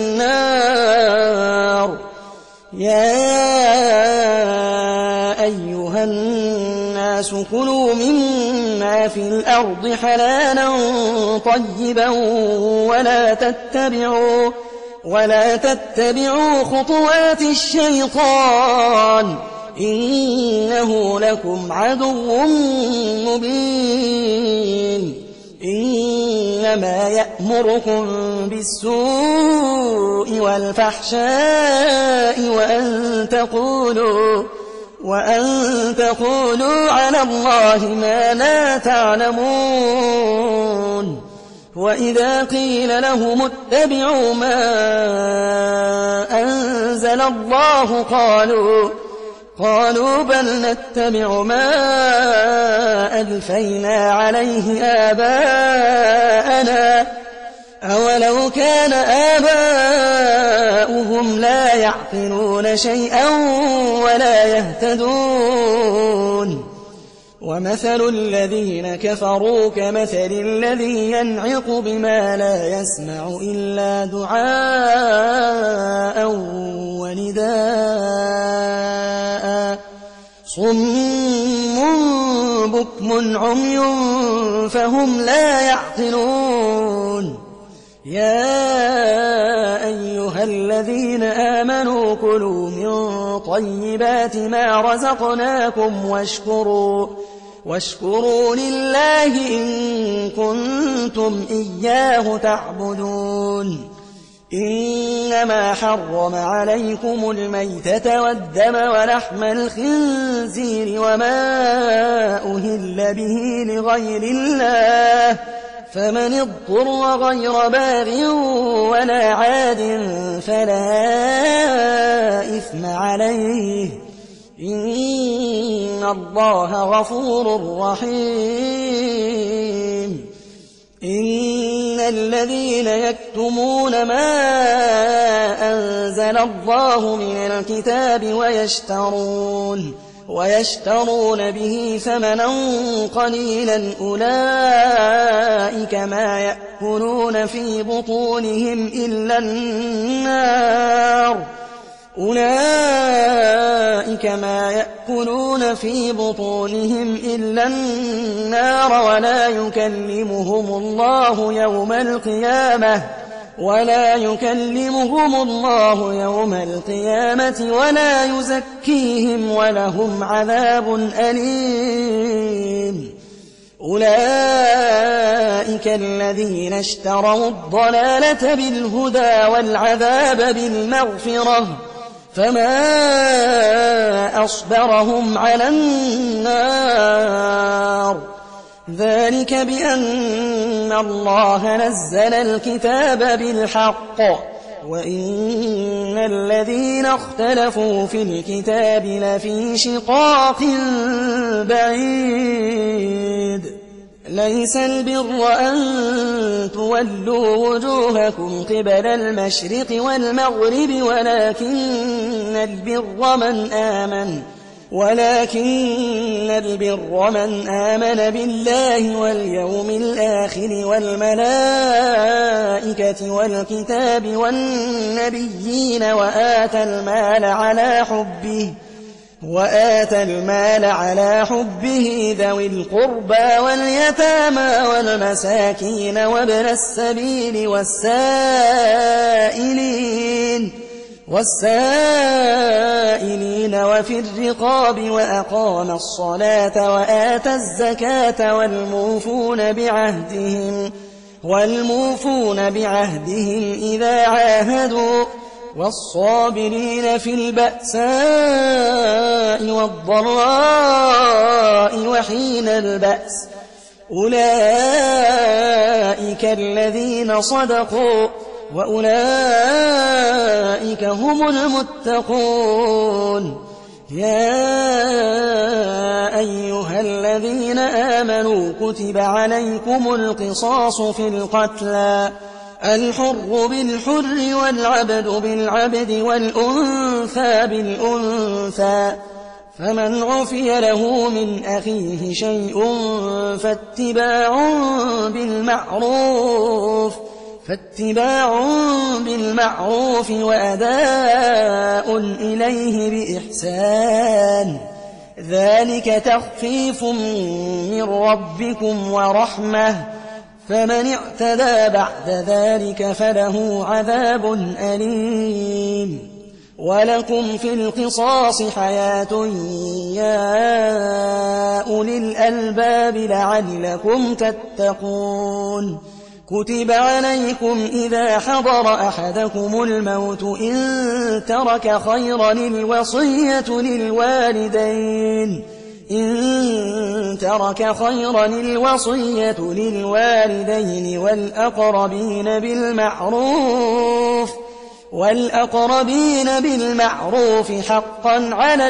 النار يا أيها الناس كلوا مما في الأرض حلالا طيبا ولا تتبعوا ولا تتبعوا خطوات الشيطان إنه لكم عدو مبين إنما يأمركم بالسوء والفحشاء وأن تقولوا وأن تقولوا على الله ما لا تعلمون وإذا قيل لهم اتبعوا ما أنزل الله قالوا قالوا بل نتبع ما ألفينا عليه آباءنا أولو كان آباؤهم لا يعقلون شيئا ولا يهتدون ومثل الذين كفروا كمثل الذي ينعق بما لا يسمع إلا دعاء ونداء صم بكم عمي فهم لا يعقلون يا أيها الذين آمنوا كلوا من طيبات ما رزقناكم واشكروا واشكروا لله إن كنتم إياه تعبدون إنما حرم عليكم الميتة والدم ولحم الخنزير وما أهل به لغير الله فمن اضطر غير باغ ولا عاد فلا إثم عليه إن الله غفور رحيم إن الذين يكتمون ما أنزل الله من الكتاب ويشترون ويشترون به ثمنا قليلا أولئك ما يأكلون في بطونهم إلا النار أولئك ما يأكلون في بطونهم إلا النار ولا يكلمهم الله يوم القيامة ولا يكلمهم الله يوم القيامة ولا يزكيهم ولهم عذاب أليم أولئك الذين اشتروا الضلالة بالهدى والعذاب بالمغفرة فما أصبرهم على النار ذلك بأن الله نزل الكتاب بالحق وإن الذين اختلفوا في الكتاب لفي شقاق بعيد ليس البر أن تولوا وجوهكم قبل المشرق والمغرب ولكن البر من آمن ولكن البر من آمن بالله واليوم الآخر والملائكة والكتاب والنبيين وآتى المال على حبه وآتى المال على حبه ذوي القربى واليتامى والمساكين وابن السبيل والسائلين والسائلين وفي الرقاب وأقام الصلاة وآتى الزكاة والموفون بعهدهم والموفون بعهدهم إذا عاهدوا والصابرين في البأساء والضراء وحين البأس أولئك الذين صدقوا وأولئك هم المتقون. يا أيها الذين آمنوا كتب عليكم القصاص في القتلى الحر بالحر والعبد بالعبد والأنثى بالأنثى فمن عفي له من أخيه شيء فاتباع بالمعروف فاتباع بالمعروف وأداء إليه بإحسان ذلك تخفيف من ربكم ورحمة فمن اعتدى بعد ذلك فله عذاب أليم. ولكم في القصاص حياة يا أولي الألباب لعلكم تتقون. كتب عليكم إذا حضر أحدكم الموت إن ترك خيرا الوصية للوالدين إن ترك خيرا الوصية للوالدين والأقربين بالمعروف والأقربين بالمعروف حقا على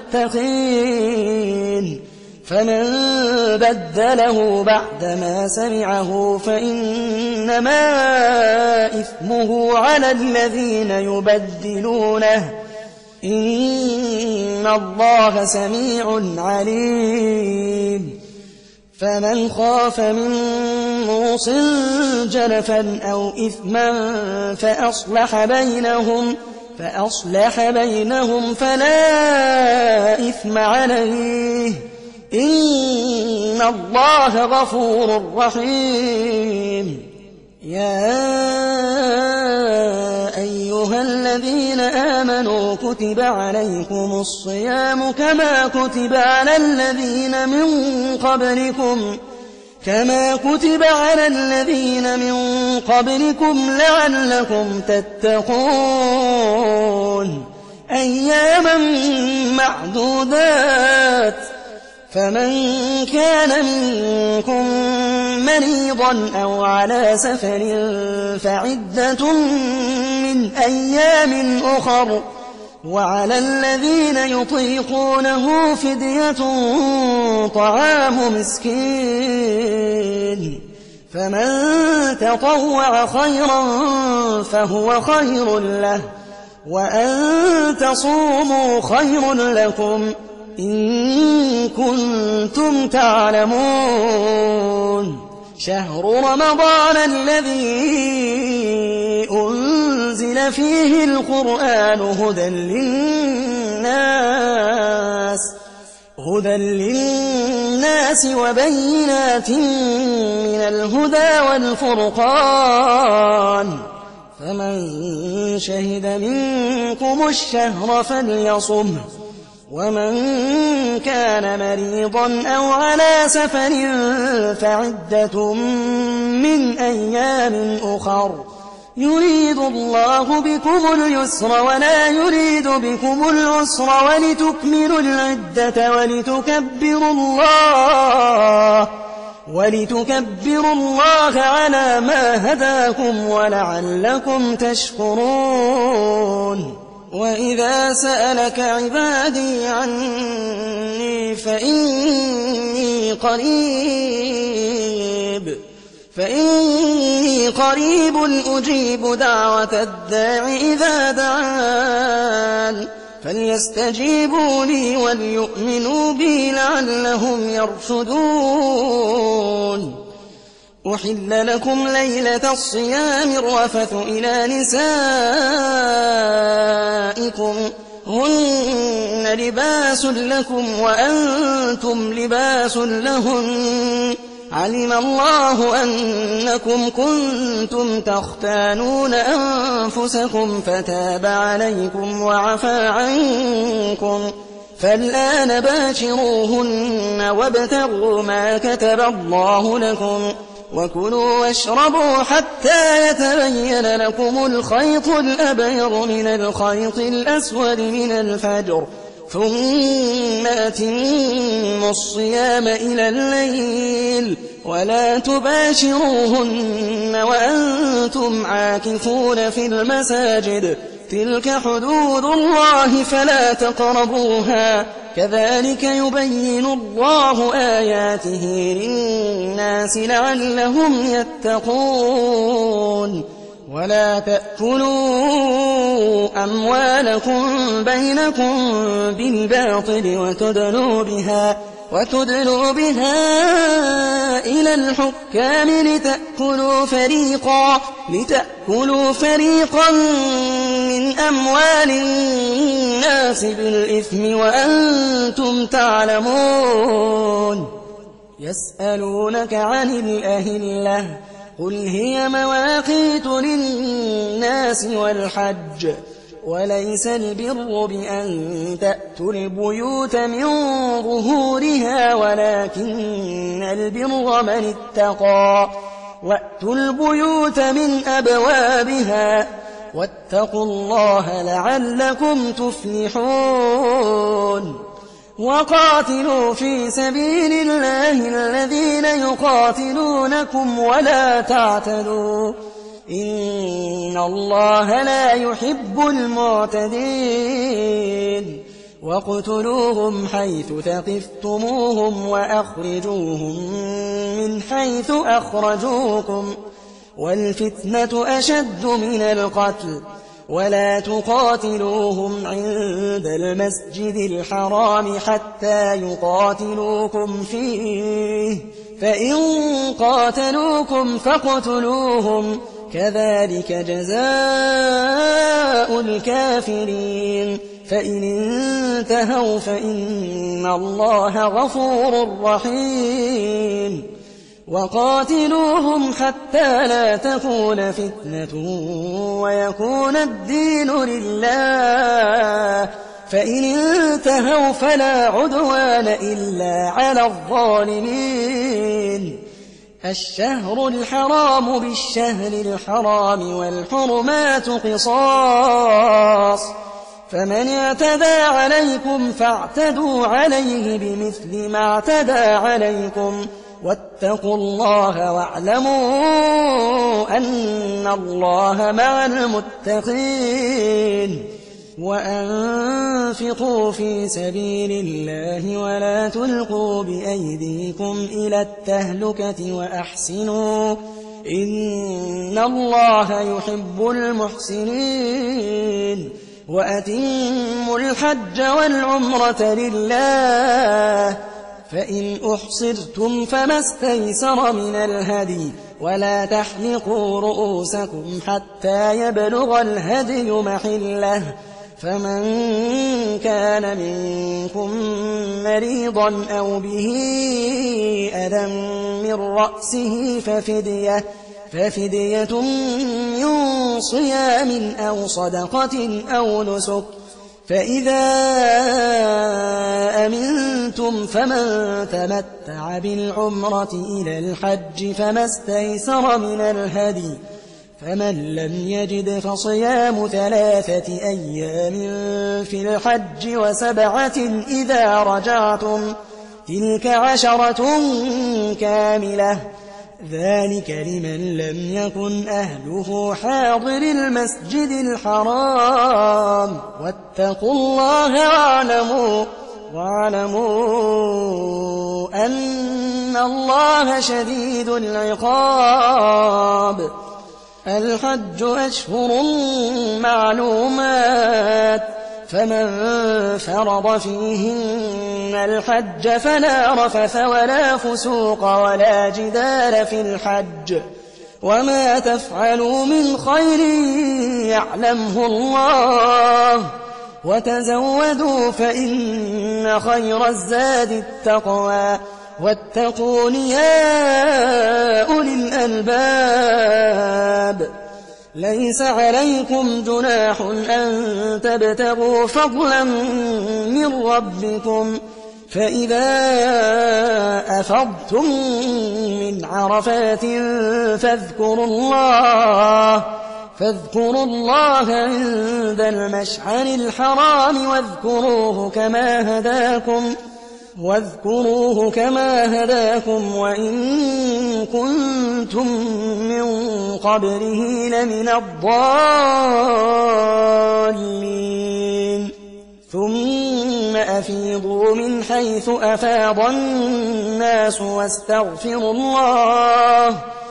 المتقين. فمن بدله بعدما سمعه فإنما إثمه على الذين يبدلونه إن الله سميع عليم. فمن خاف من موص جنفا أو إثما فأصلح بينهم فأصلح بينهم فلا إثم عليه إن الله غفور رحيم. يا أيها الذين آمنوا كتب عليكم الصيام كما كتب على الذين من قبلكم كما كتب على الذين من قبلكم لعلكم تتقون. أياما معدودات فمن كان منكم مريضا أو على سفر فعدة من أيام أخر وعلى الذين يطيقونه فدية طعام مسكين فمن تطوع خيرا فهو خير له وأن تصوموا خير لكم إن كنتم تعلمون. شهر رمضان الذي أنزل فيه القرآن هدى للناس هدى للناس وبينات من الهدى والفرقان فمن شهد منكم الشهر فليصمه ومن كان مريضا أو على سفر فعدة من أيام أخر يريد الله بكم اليسر ولا يريد بكم العسر ولتكملوا العدة ولتكبروا الله ولتكبروا الله على ما هداكم ولعلكم تشكرون. وإذا سألك عبادي عني فإني قريب فإني قريب أجيب دعوة الداع إذا دعان فليستجيبوا لي وليؤمنوا بي لعلهم يرشدون. أحل لكم ليلة الصيام الرفث إلى نسائكم هن لباس لكم وأنتم لباس لهن علم الله أنكم كنتم تختانون أنفسكم فتاب عليكم وعفى عنكم فالآن باشروهن وابتغوا ما كتب الله لكم وكلوا واشربوا حتى يتبين لكم الخيط الأبيض من الخيط الأسود من الفجر ثم أتموا الصيام إلى الليل ولا تباشروهن وأنتم عاكفون في المساجد تلك حدود الله فلا تقربوها كذلك يبين الله آياته للناس لعلهم يتقون ولا تأكلوا أموالكم بينكم بالباطل وتدلوا بها وتدلوا بها إلى الحكام لتأكلوا فريقا لتأكلوا فريقا من أموال الناس بالإثم وأنتم تعلمون يسألونك عن الأهلة قل هي مواقيت للناس والحج وليس البر بأن تأتوا البيوت من ظهورها ولكن البر من اتقى وأتوا البيوت من أبوابها واتقوا الله لعلكم تفلحون وقاتلوا في سبيل الله الذين يقاتلونكم ولا تعتدوا إن الله لا يحب المعتدين واقتلوهم حيث ثقفتموهم وأخرجوهم من حيث أخرجوكم والفتنة أشد من القتل ولا تقاتلوهم عند المسجد الحرام حتى يقاتلوكم فيه فإن قاتلوكم فاقتلوهم كذلك جزاء الكافرين فإن انتهوا فإن الله غفور رحيم وقاتلوهم حتى لا تكون فتنة ويكون الدين لله فإن انتهوا فلا عدوان إلا على الظالمين الشهر الحرام بالشهر الحرام والحرمات قصاص فمن اعتدى عليكم فاعتدوا عليه بمثل ما اعتدى عليكم واتقوا الله واعلموا أن الله مع المتقين وأنفقوا في سبيل الله ولا تلقوا بأيديكم إلى التهلكة وأحسنوا إن الله يحب المحسنين وأتموا الحج والعمرة لله فإن أحصرتم فما استيسر من الهدي ولا تحلقوا رؤوسكم حتى يبلغ الهدي محله فمن كان منكم مريضا أو به أذى من رأسه ففدية ففدية من صيام أو صدقة أو نسك فإذا أمنتم فمن تمتع بالعمرة إلى الحج فما استيسر من الهدي فمن لم يجد فصيام ثلاثة أيام في الحج وسبعة إذا رجعتم تلك عشرة كاملة ذلك لمن لم يكن أهله حاضر المسجد الحرام واتقوا الله واعلموا واعلموا أن الله شديد العقاب الحج أشهر معلومات فمن فرض فيهن الحج فلا رفث ولا فسوق ولا جدال في الحج وما تفعلوا من خير يعلمه الله وتزودوا فإن خير الزاد التقوى واتقون يا أولي الألباب ليس عليكم جناح أن تبتغوا فضلا من ربكم فإذا أفضتم من عرفات فاذكروا الله فاذكروا الله عند المشعر الحرام واذكروه كما هداكم واذكروه كما هداكم وإن كنتم من قبله لمن الضالين ثم أفيضوا من حيث أفاض الناس واستغفروا الله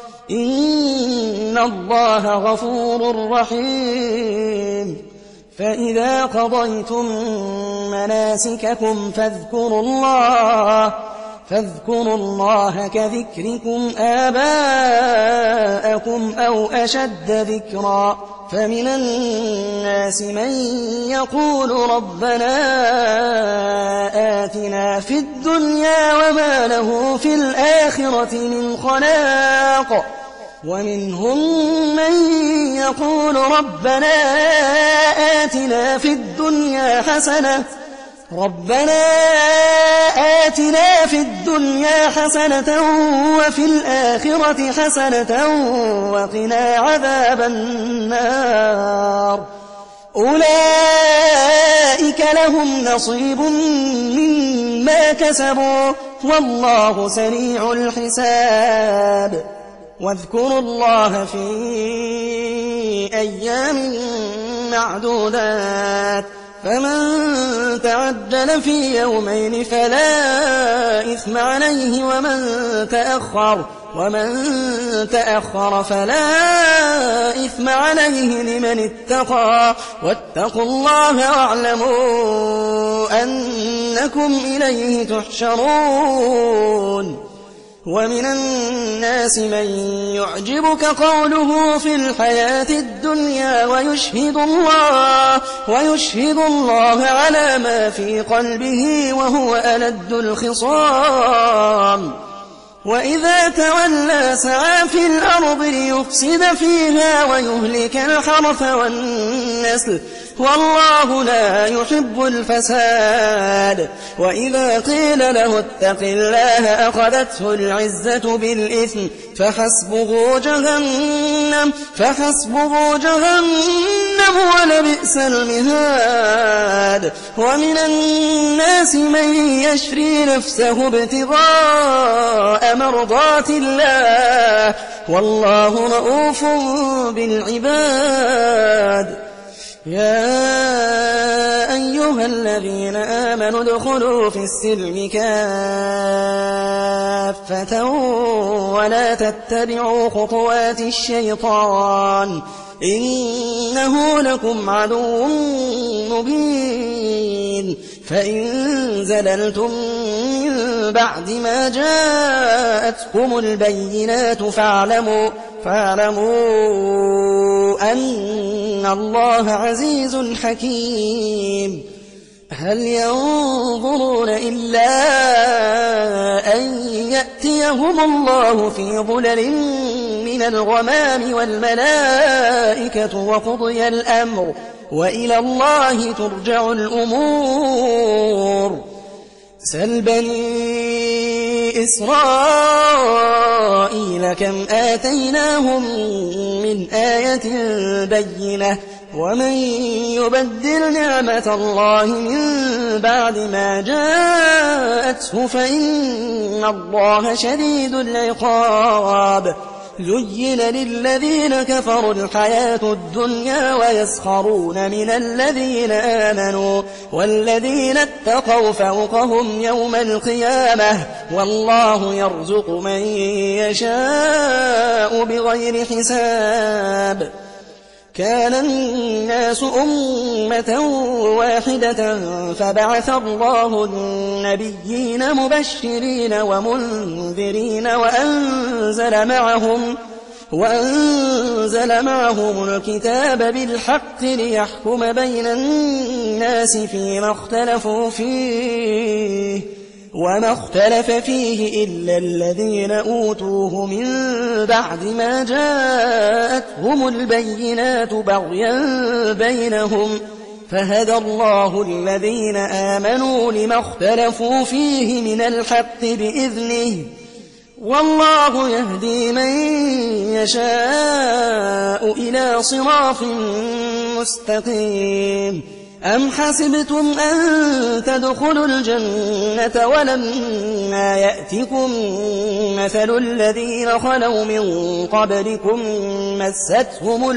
إن الله غفور رحيم فإذا قضيتم مناسككم فاذكروا الله فاذكروا الله كذكركم آباءكم أو أشد ذكرا فمن الناس من يقول ربنا آتنا في الدنيا وما له في الآخرة من خلاق ومنهم من يقول ربنا آتنا في الدنيا حسنة ربنا آتنا في الدنيا حسنة وفي الآخرة حسنة وقنا عذاب النار أولئك لهم نصيب مما كسبوا والله سريع الحساب واذكروا الله في أيام معدودات فمن تعجل في يومين فلا إثم عليه ومن تأخر ومن تأخر فلا إثم عليه لمن اتقى واتقوا الله واعلموا أنكم إليه تحشرون ومن الناس من يعجبك قوله في الحياة الدنيا ويشهد الله ويشهد الله على ما في قلبه وهو ألد الخصام وإذا تولى سعى في الأرض ليفسد فيها ويهلك الحرث والنسل والله لا يحب الفساد وإذا قيل له اتق الله أخذته العزة بالإثم فحسبه جهنم فحسبه جهنم ولبئس المهاد ومن الناس من يشري نفسه ابتغاء مرضات الله والله رؤوف بالعباد يا أيها الذين آمنوا ادخلوا في السلم كافة ولا تتبعوا خطوات الشيطان إنه لكم عدو مبين فإن زللتم من بعد ما جاءتكم البينات فاعلموا فاعلموا أن الله عزيز حكيم هل ينظرون إلا أن يأتيهم الله في ظلل من الغمام والملائكة وقضي الأمر وإلى الله ترجع الأمور سل بني إسرائيل كم آتيناهم من آية بينة ومن يبدل نعمة الله من بعد ما جاءته فإن الله شديد العقاب زين للذين كفروا الحياة الدنيا ويسخرون من الذين آمنوا والذين اتقوا فوقهم يوم القيامة والله يرزق من يشاء بغير حساب كان الناس أمة واحدة فبعث الله النبيين مبشرين ومنذرين وأنزل معهم وأنزل معهم الكتاب بالحق ليحكم بين الناس فيما اختلفوا فيه وما اختلف فيه إلا الذين أوتوه من بعد ما جاءتهم البينات بغيا بينهم فهدى الله الذين آمنوا لما اختلفوا فيه من الحق بإذنه والله يهدي من يشاء إلى صراط مستقيم. أم حسبتم أن تدخلوا الجنة ولما يأتكم مثل الذين خلوا من قبلكم مستهم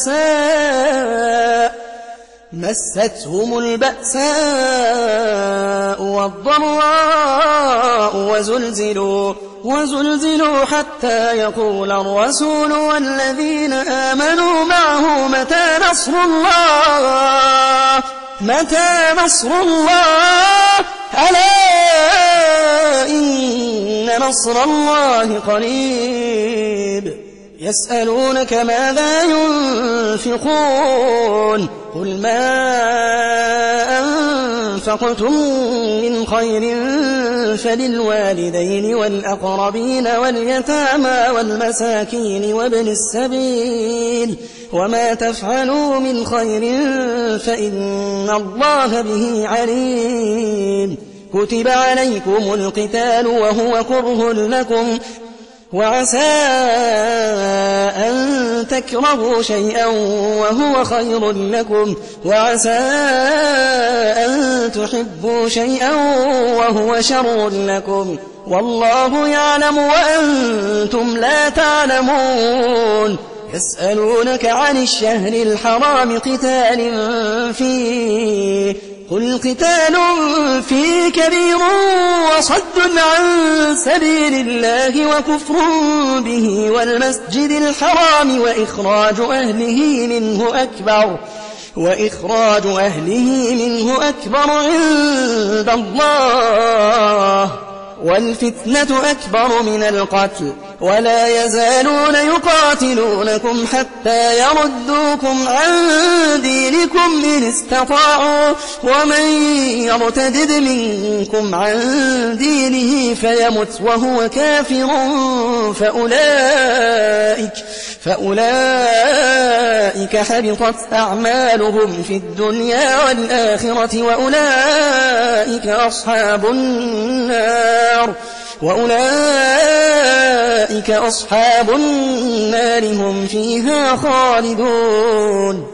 البأساء مستهم البأساء والضراء وزلزلوا وزلزلوا حتى يقول الرسول والذين آمنوا معه متى نصر الله متى نصر الله ألا إن نصر الله قريب. يسألونك ماذا ينفقون قل ما أنفقتم من خير فللوالدين والأقربين واليتامى والمساكين وابن السبيل وما تفعلوا من خير فإن الله به عليم. كتب عليكم القتال وهو كره لكم وعسى أن تكرهوا شيئا وهو خير لكم وعسى أن تحبوا شيئا وهو شر لكم والله يعلم وأنتم لا تعلمون. يسألونك عن الشهر الحرام قتال فيه قل قتال فيه كبير وصد عن سبيل الله وكفر به والمسجد الحرام وإخراج أهله منه أكبر وإخراج أهله منه أكبر عند الله والفتنة أكبر من القتل ولا يزالون يقاتلونكم حتى يردوكم عن دينكم إن استطاعوا ومن يرتدد منكم عن دينه فيمت وهو كافر فأولئك, فأولئك حبطت أعمالهم في الدنيا والآخرة وأولئك أصحاب النار وأولئك أصحاب النار هم فيها خالدون.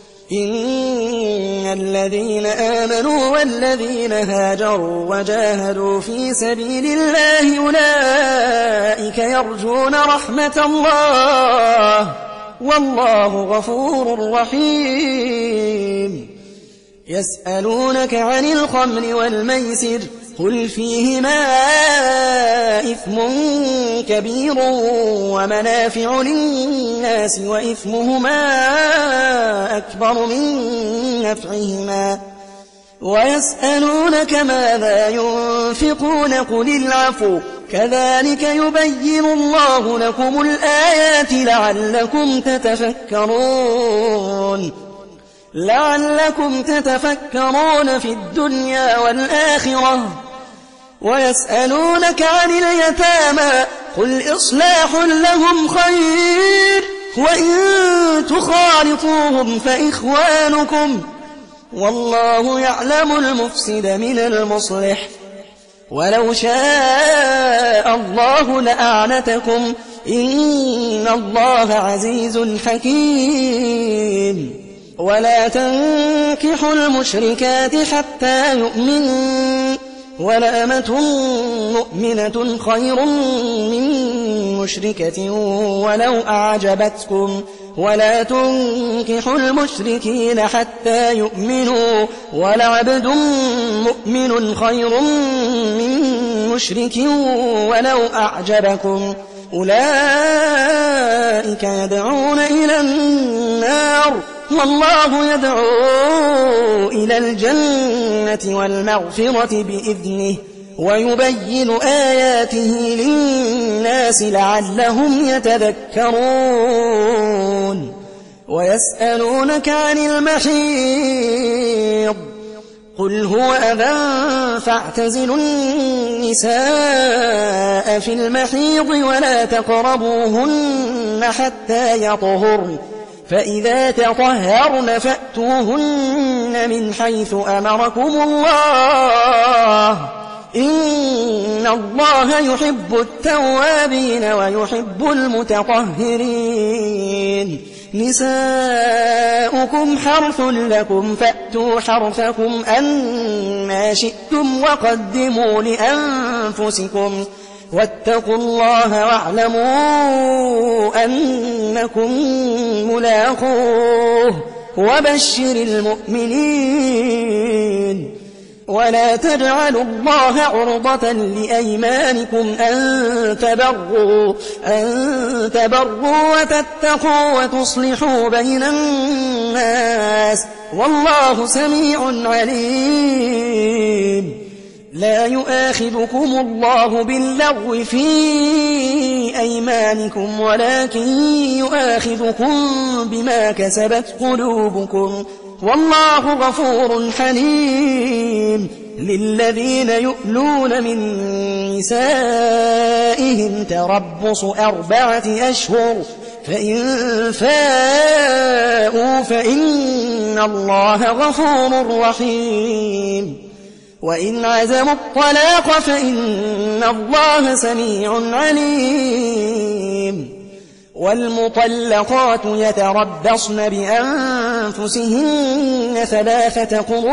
إن الذين آمنوا والذين هاجروا وجاهدوا في سبيل الله أولئك يرجون رحمة الله والله غفور رحيم. يسألونك عن الخمر والميسر قل فيهما إثم كبير ومنافع للناس وإثمهما أكبر من نفعهما ويسألونك ماذا ينفقون قل العفو كذلك يبين الله لكم الآيات لعلكم تتفكرون لعلكم تتفكرون في الدنيا والآخرة. ويسألونك عن اليتامى قل إصلاح لهم خير وإن تخالطوهم فإخوانكم والله يعلم المفسد من المصلح ولو شاء الله لأعنتكم إن الله عزيز حكيم. ولا تنكحوا المشركات حتى يؤمنوا ولأمة مؤمنة خير من مشركة ولو أعجبتكم ولا تنكحوا المشركين حتى يؤمنوا ولعبد مؤمن خير من مشرك ولو أعجبكم أولئك يدعون إلى النار والله يدعو إلى الجنة والمغفرة بإذنه ويبين آياته للناس الناس لعلهم يتذكرون ويسألونك عن المحيض قل هو أذى فاعتزلوا النساء في المحيض ولا تقربوهن حتى يطهرن فإذا تطهرن فأتوهن من حيث أمركم الله إن الله يحب التوابين ويحب المتطهرين نساؤكم حرث لكم فأتوا حرثكم أنما شئتم وقدموا لأنفسكم واتقوا الله واعلموا أنكم ملاقوه وبشر المؤمنين ولا تجعلوا الله عرضة لأيمانكم أن تبروا, أن تبروا وتتقوا وتصلحوا بين الناس والله سميع عليم لا يؤاخذكم الله باللغو في أيمانكم ولكن يؤاخذكم بما كسبت قلوبكم والله غفور حليم للذين يؤلون من نسائهم تربص أربعة أشهر فإن فاءوا فإن الله غفور رحيم وإن عزموا الطلاق فإن الله سميع عليم والمطلقات يتربصن بأنفسهن ثلاثة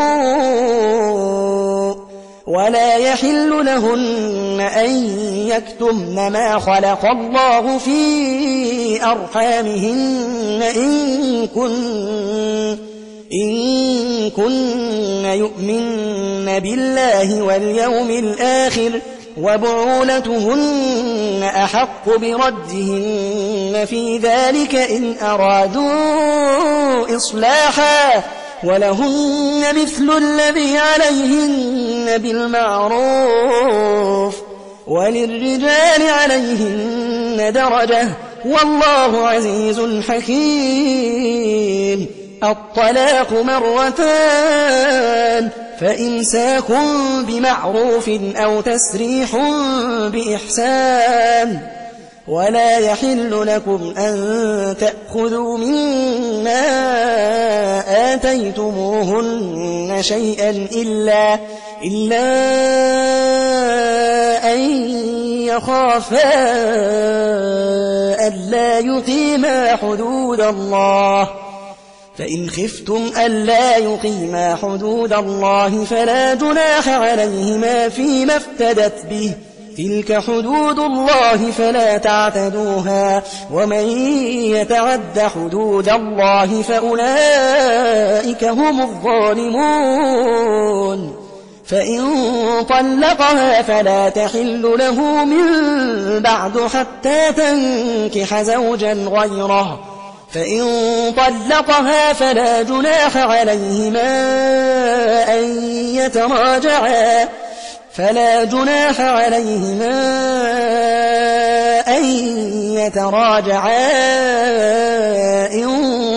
قروء ولا يحل لهن أن يكتمن ما خلق الله في أرحامهن إن كن إن كن يؤمن بالله واليوم الآخر وبعولتهن أحق بردهن في ذلك إن أرادوا إصلاحا ولهن مثل الذي عليهن بالمعروف وللرجال عليهن درجة والله عزيز حكيم الطلاق مرتان فإمساك بمعروف أو تسريح بإحسان ولا يحل لكم أن تأخذوا مما آتيتموهن شيئا إلا, إلا أن يخافا ألا يقيما حدود الله فإن خفتم ألا يقيما حدود الله فلا جناح عليهما فيما افتدت به تلك حدود الله فلا تعتدوها ومن يتعد حدود الله فأولئك هم الظالمون فإن طلقها فلا تحل له من بعد حتى تنكح زوجا غيره فإن طلقها فلا جناح عليهما أن يتراجعا فلا جناح عليهما أن يتراجعا إن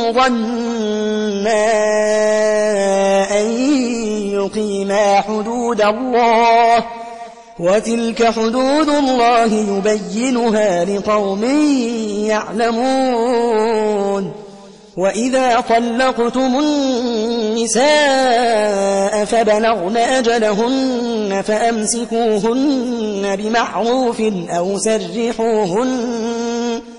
ظنا أن يقيما حدود الله وتلك حدود الله يبينها لقوم يعلمون وإذا طلقتم النساء فبلغن أجلهن فأمسكوهن بمعروف أو سرحوهن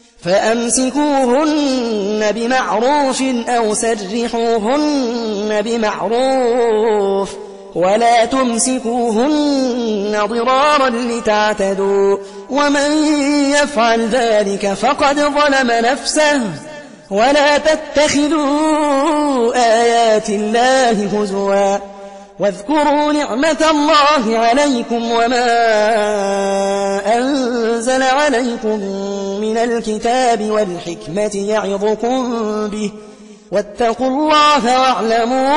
فأمسكوهن بمعروف أو سرحوهن بمعروف ولا تمسكوهن ضرارا لتعتدوا ومن يفعل ذلك فقد ظلم نفسه ولا تتخذوا آيات الله هزوا واذكروا نعمة الله عليكم وما أنزل عليكم من الكتاب والحكمة يعظكم به واتقوا الله واعلموا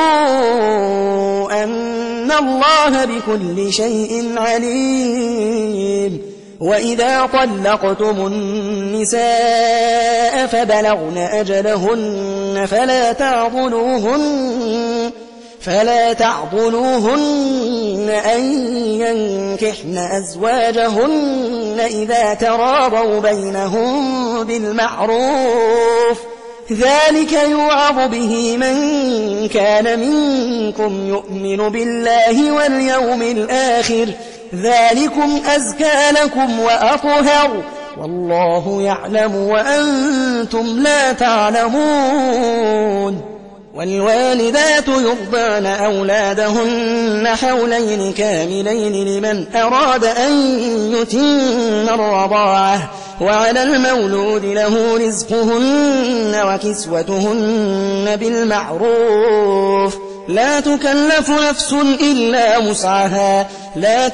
أن الله بكل شيء عليم وإذا طلقتم النساء فبلغن أجلهن فلا تعضلوهن فلا تعضلوهن أن ينكحن أزواجهن إذا تراضوا بينهم بالمعروف ذلك يوعظ به من كان منكم يؤمن بالله واليوم الآخر ذلكم أزكى لكم وأطهر والله يعلم وأنتم لا تعلمون. والوالدات يرضعن أولادهن حولين كاملين لمن أراد أن يتم الرضاعة وعلى المولود له رزقهن وكسوتهن بالمعروف لا تكلف نفس إلا وسعها لا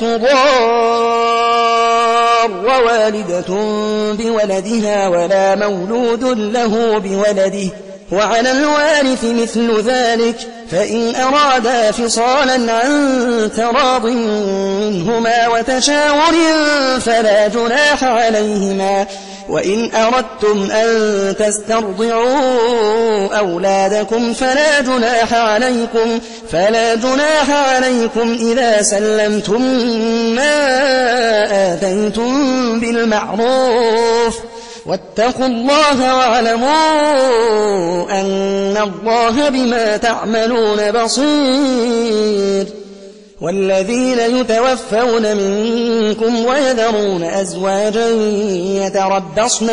تضار والدة بولدها ولا مولود له بولده وعلى الوارث مثل ذلك فإن أرادا فصالا عن تراض منهما وتشاور فلا جناح عليهما وإن أردتم أن تسترضعوا أولادكم فلا جناح عليكم فلا جناح عليكم إذا سلمتم ما آتيتم بالمعروف واتقوا الله واعلموا أن الله بما تعملون بصير. والذين يتوفون منكم ويذرون أزواجا يتربصن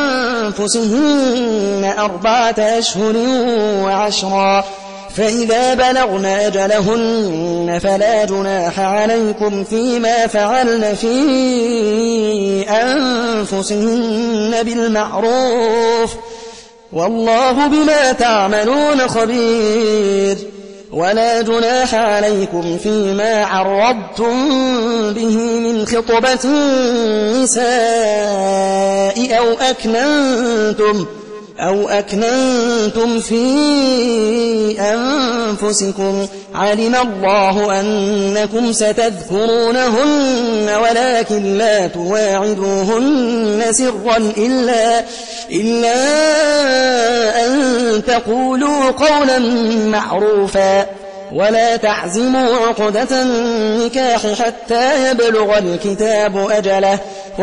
بأنفسهن أربعة أشهر وعشرا فإذا بلغن أجلهن فلا جناح عليكم فيما فعلن في أنفسهن بالمعروف والله بما تعملون خبير. ولا جناح عليكم فيما عرضتم به من خطبة النساء أو أكننتم أو أكننتم في أنفسكم علم الله أنكم ستذكرونهن ولكن لا تواعدوهن سرا إلا, إلا أن تقولوا قولا معروفا ولا تعزموا عقدة النكاح حتى يبلغ الكتاب أجله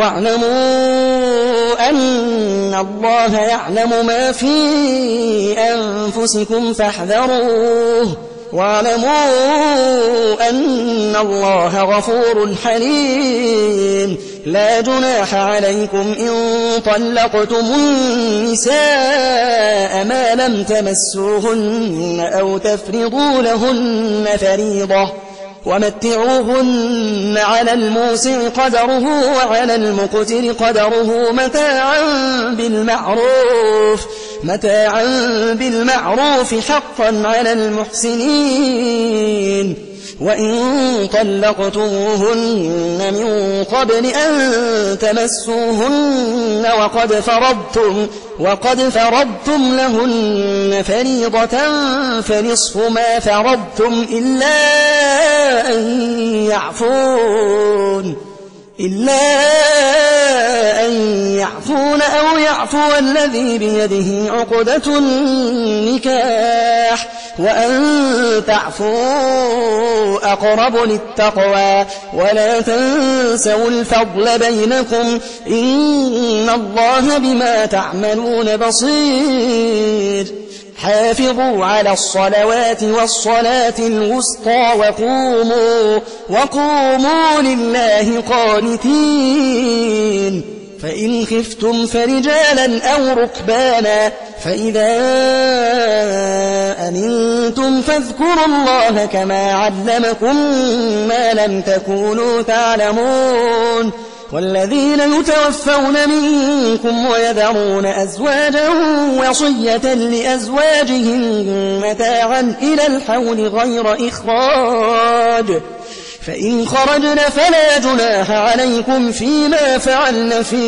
واعلموا أن الله يعلم ما في أنفسكم فاحذروه واعلموا أن الله غفور حليم. لا جناح عليكم إن طلقتم النساء ما لم تمسوهن أو تفرضوا لهن فريضة ومتعوهن على الموسع قدره وعلى المقتر قدره متاعا بالمعروف متاعا بالمعروف حقا على المحسنين. وإن طلقتموهن من قبل أن تمسوهن وقد فرضتم وقد فرضتم لهن فريضة فنصف ما فرضتم إلا أن يعفون إلا أن يعفون أو يعفو الذي بيده عقدة النكاح وأن تعفوا أقرب للتقوى ولا تنسوا الفضل بينكم إن الله بما تعملون بصير. حافظوا على الصلوات والصلاة الوسطى وقوموا, وقوموا لله قانتين. فإن خفتم فرجالا أو ركبانا فإذا أمنتم فاذكروا الله كما علمكم ما لم تكونوا تعلمون. والذين يتوفون منكم ويذرون أزواجا وصية لأزواجهم متاعا إلى الحول غير إخراج فإن خرجن فلا جناح عليكم فيما فعلن في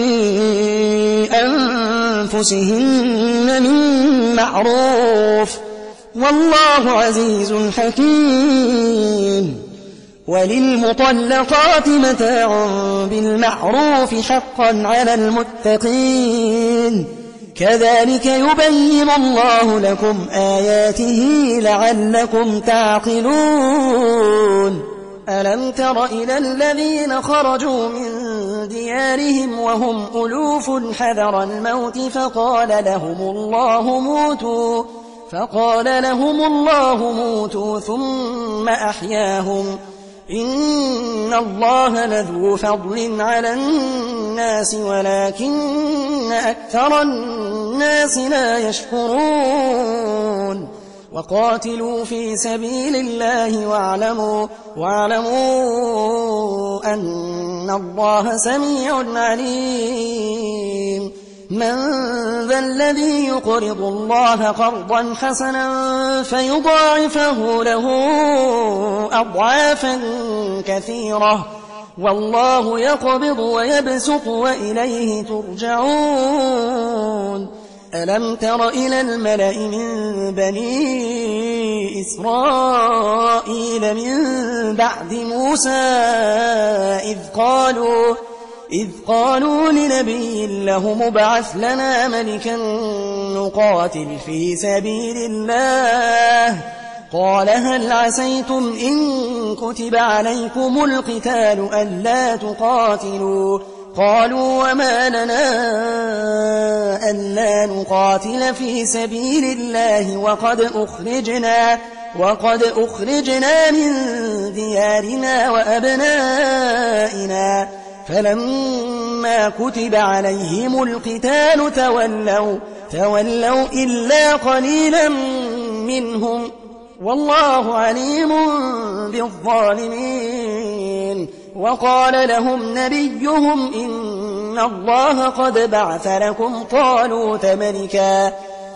أنفسهن من معروف والله عزيز حكيم. وللمطلقات متاع بالمعروف حقا على المتقين كذلك يبين الله لكم آياته لعلكم تعقلون ألم تر إلى الذين خرجوا من ديارهم وهم ألوف حذر الموت فقال لهم الله موتوا فقال لهم الله موتوا ثم أحياهم إن الله لذو فضل على الناس ولكن أكثر الناس لا يشكرون وقاتلوا في سبيل الله واعلموا, واعلموا أن الله سميع عليم من ذا الذي يقرض الله قرضا حسنا فيضاعفه له أضعافا كثيرة والله يقبض ويبسط وإليه ترجعون ألم تر إلى الملأ من بني إسرائيل من بعد موسى إذ قالوا إذ قالوا لنبي له مبعث لنا ملكا نقاتل في سبيل الله قال هل عسيتم إن كتب عليكم القتال ألا تقاتلوا قالوا وما لنا ألا نقاتل في سبيل الله وقد أخرجنا وقد أخرجنا من ديارنا وأبنائنا فلما كتب عليهم القتال تولوا تولوا إلا قليلا منهم والله عليم بالظالمين وقال لهم نبيهم إن الله قد بعث لكم طالوت ملكا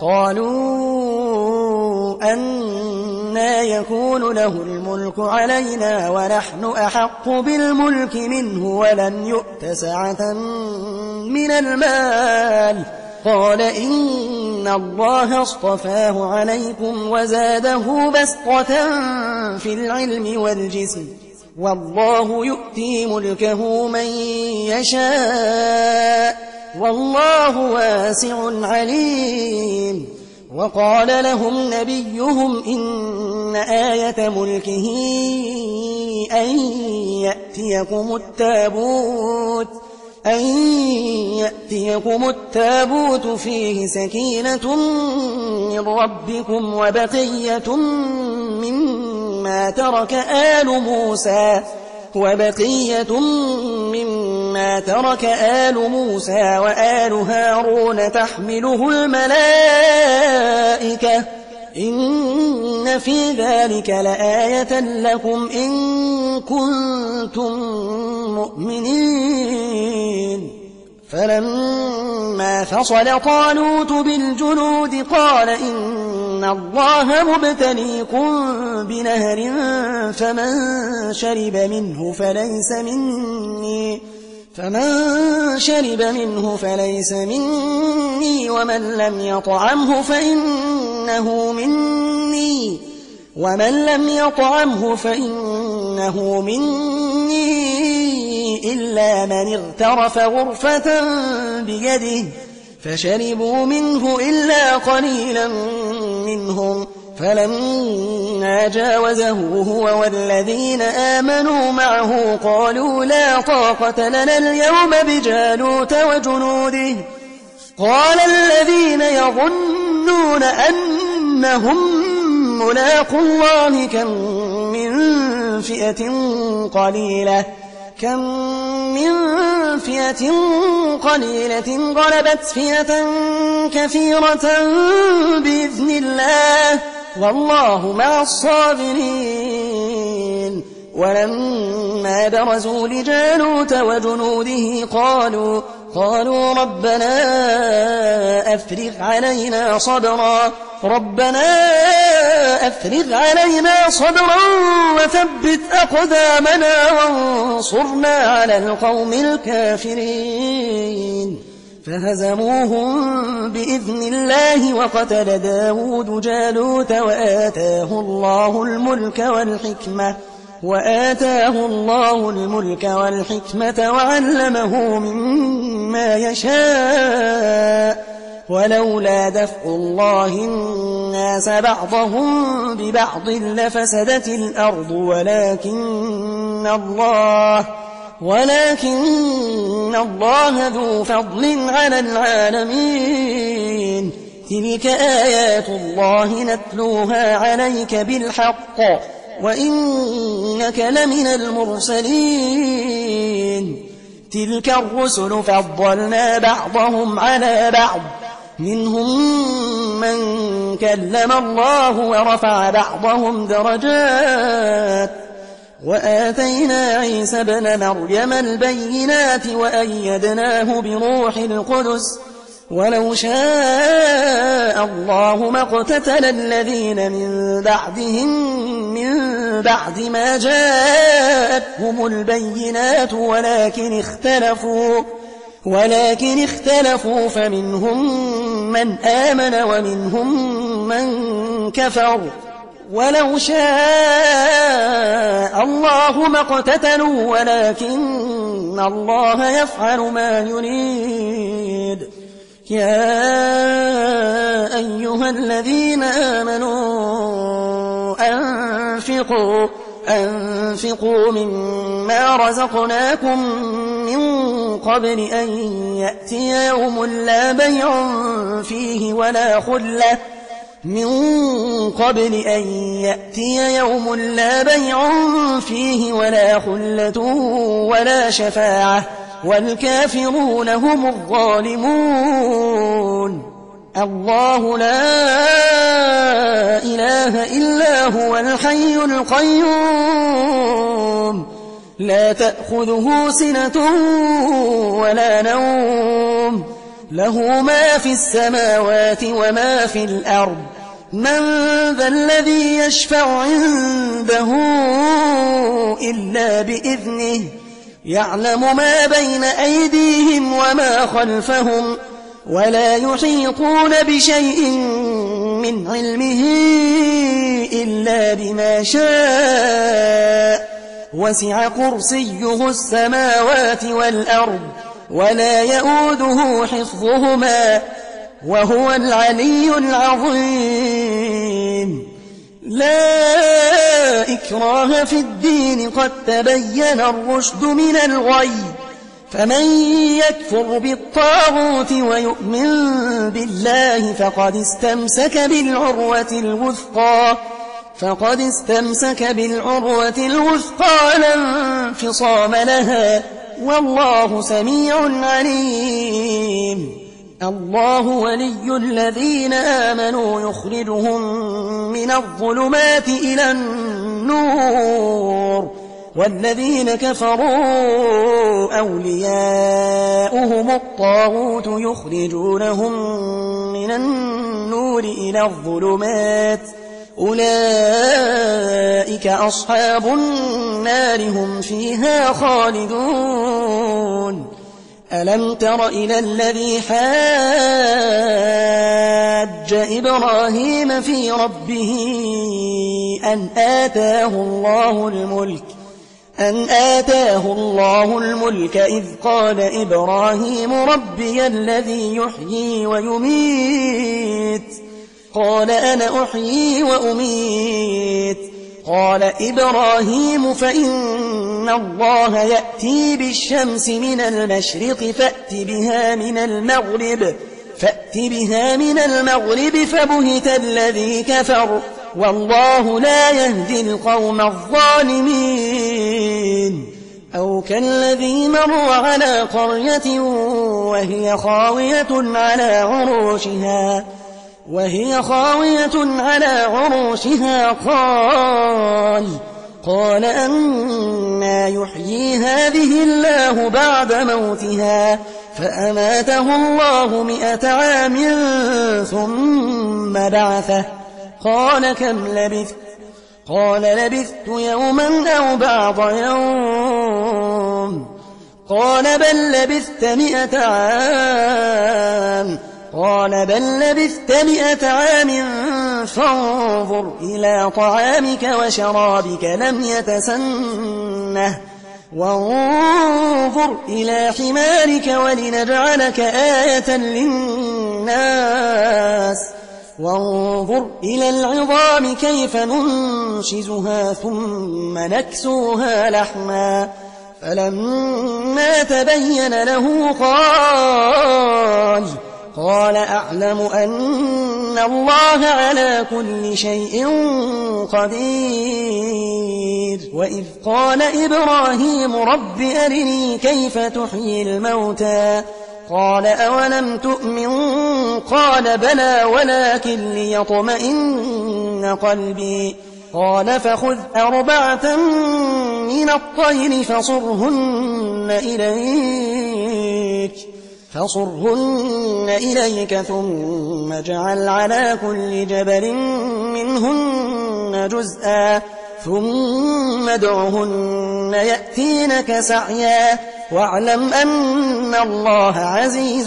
قالوا أنى يكون له الملك علينا ونحن أحق بالملك منه ولم يؤت سعة من المال قال إن الله اصطفاه عليكم وزاده بسطة في العلم والجسم والله يؤتي ملكه من يشاء والله واسع عليم وقال لهم نبيهم إن آية ملكه أن يأتيكم التابوت أن يأتيكم التابوت فيه سكينة من ربكم وبقية مما ترك آل موسى وبقية مما ترك آل موسى وآل هارون تحمله الملائكة إن في ذلك لآية لكم إن كنتم مؤمنين فلما فصل طالوت بالجنود قال إن الله مبتليكم بنهر فمن شرب منه فليس مني فمن شرب منه فليس مني ومن لم يطعمه فإنه مني ومن لم يطعمه فإنه مني إلا من اغترف غرفة بيده فشربوا منه إلا قليلا منهم فلما جاوزه هو والذين آمنوا معه قالوا لا طاقة لنا اليوم بجالوت وجنوده قال الذين يظنون أنهم ملاقوا الله كم من فئة قليلة كم من فئة قليلة غلبت فئة كثيرة بإذن الله والله مع الصابرين ولما برزوا لجالوت وجنوده قالوا قالوا ربنا أفرغ علينا صبرا ربنا أفرغ علينا صبرا وثبت أقدامنا وانصرنا على القوم الكافرين فهزموهم بإذن الله وقتل داود جالوت وآتاه الله الملك والحكمة وآتاه الله الملك والحكمة وعلمه مما يشاء ولولا دفع الله الناس بعضهم ببعض لفسدت الأرض ولكن الله ولكن الله ذو فضل على العالمين تلك آيات الله نتلوها عليك بالحق وإنك لمن المرسلين تلك الرسل فضلنا بعضهم على بعض منهم من كلم الله ورفع بعضهم درجات وآتينا عيسى ابن مريم البينات وأيدناه بروح القدس ولو شاء الله ما اقتتل الذين من بعدهم من بعد ما جاءتهم البينات ولكن اختلفوا ولكن اختلفوا فمنهم من آمن ومنهم من كفر ولو شاء الله ما اقتتلوا ولكن الله يفعل ما يريد يا أيها الذين آمنوا أنفقوا أنفقوا مما رزقناكم من قبل أن يأتي يوم لا بيع فيه ولا خلة من قبل أن يأتي يوم لا بيع فيه ولا خلة ولا شفاعة والكافرون هم الظالمون الله لا إله إلا هو الحي القيوم لا تأخذه سنة ولا نوم له ما في السماوات وما في الأرض من ذا الذي يشفع عنده إلا بإذنه يعلم ما بين أيديهم وما خلفهم ولا يحيطون بشيء من علمه إلا بما شاء وسع كرسيه السماوات والأرض ولا يؤوده حفظهما وهو العلي العظيم لا إكراه في الدين قد تبين الرشد من الغي فمن يكفر بالطاغوت ويؤمن بالله فقد استمسك بالعروة الوثقى فقد استمسك بالعروة الوثقى لا انفصام لها والله سميع عليم الله ولي الذين آمنوا يخرجهم من الظلمات إلى النور والذين كفروا أولياؤهم الطاغوت يخرجونهم من النور إلى الظلمات أولئك أصحاب النار هم فيها خالدون ألم تر إلى الذي حاج إبراهيم في ربه أن آتاه الله الملك أن آتاه الله الملك إذ قال إبراهيم ربي الذي يحيي ويميت قال أنا أحيي وأميت قال إبراهيم فإن الله يأتي بالشمس من المشرق فأت بها من المغرب فأت بها من المغرب فبهت الذي كفر والله لا يهدي القوم الظالمين أو كالذي مر على قرية وهي خاوية على عروشها وهي خاوية على عروشها قال قال أنى يحيي هذه الله بعد موتها فأماته الله مئة عام ثم بعثه قال كم لبثت قال لبثت يوما أو بعض يوم قال بل لبثت مئة عام قال بل لبثت مئة عام فانظر إلى طعامك وشرابك لم يتسنه وانظر إلى حمارك ولنجعلك آية للناس وانظر إلى العظام كيف ننشزها ثم نكسوها لحما فلما تبين له قال قال أعلم أن الله على كل شيء قدير وإذ قال إبراهيم رب أرني كيف تحيي الموتى قال أولم تؤمن قال بلى ولكن ليطمئن قلبي قال فخذ أربعة من الطير فصرهن إليك فصرهن إليك ثم اجعل على كل جبل منهن جزءا ثم ادعهن يأتينك سعيا واعلم أن الله عزيز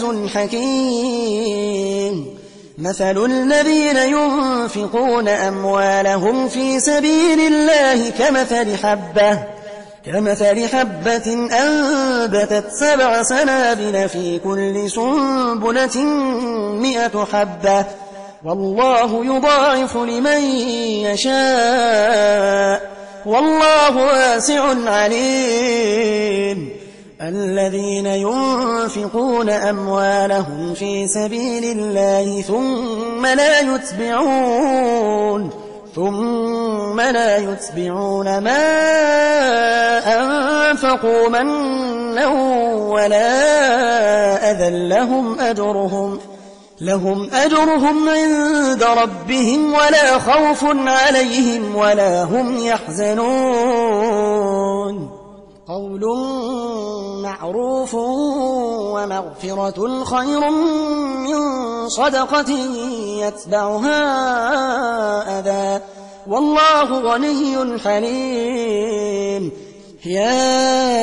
حكيم مثل الذين ينفقون أموالهم في سبيل الله كمثل حبة كمثل حبة أنبتت سبع سنابل في كل سنبلة مئة حبة والله يضاعف لمن يشاء والله واسع عليم الذين ينفقون أموالهم في سبيل الله ثم لا يتبعون ثم لا يتبعون ما أنفقوا منا ولا أذى لهم أجرهم لهم أجرهم عند ربهم ولا خوف عليهم ولا هم يحزنون قول معروف ومغفرة خير من صدقة يتبعها أذى والله غني حليم يا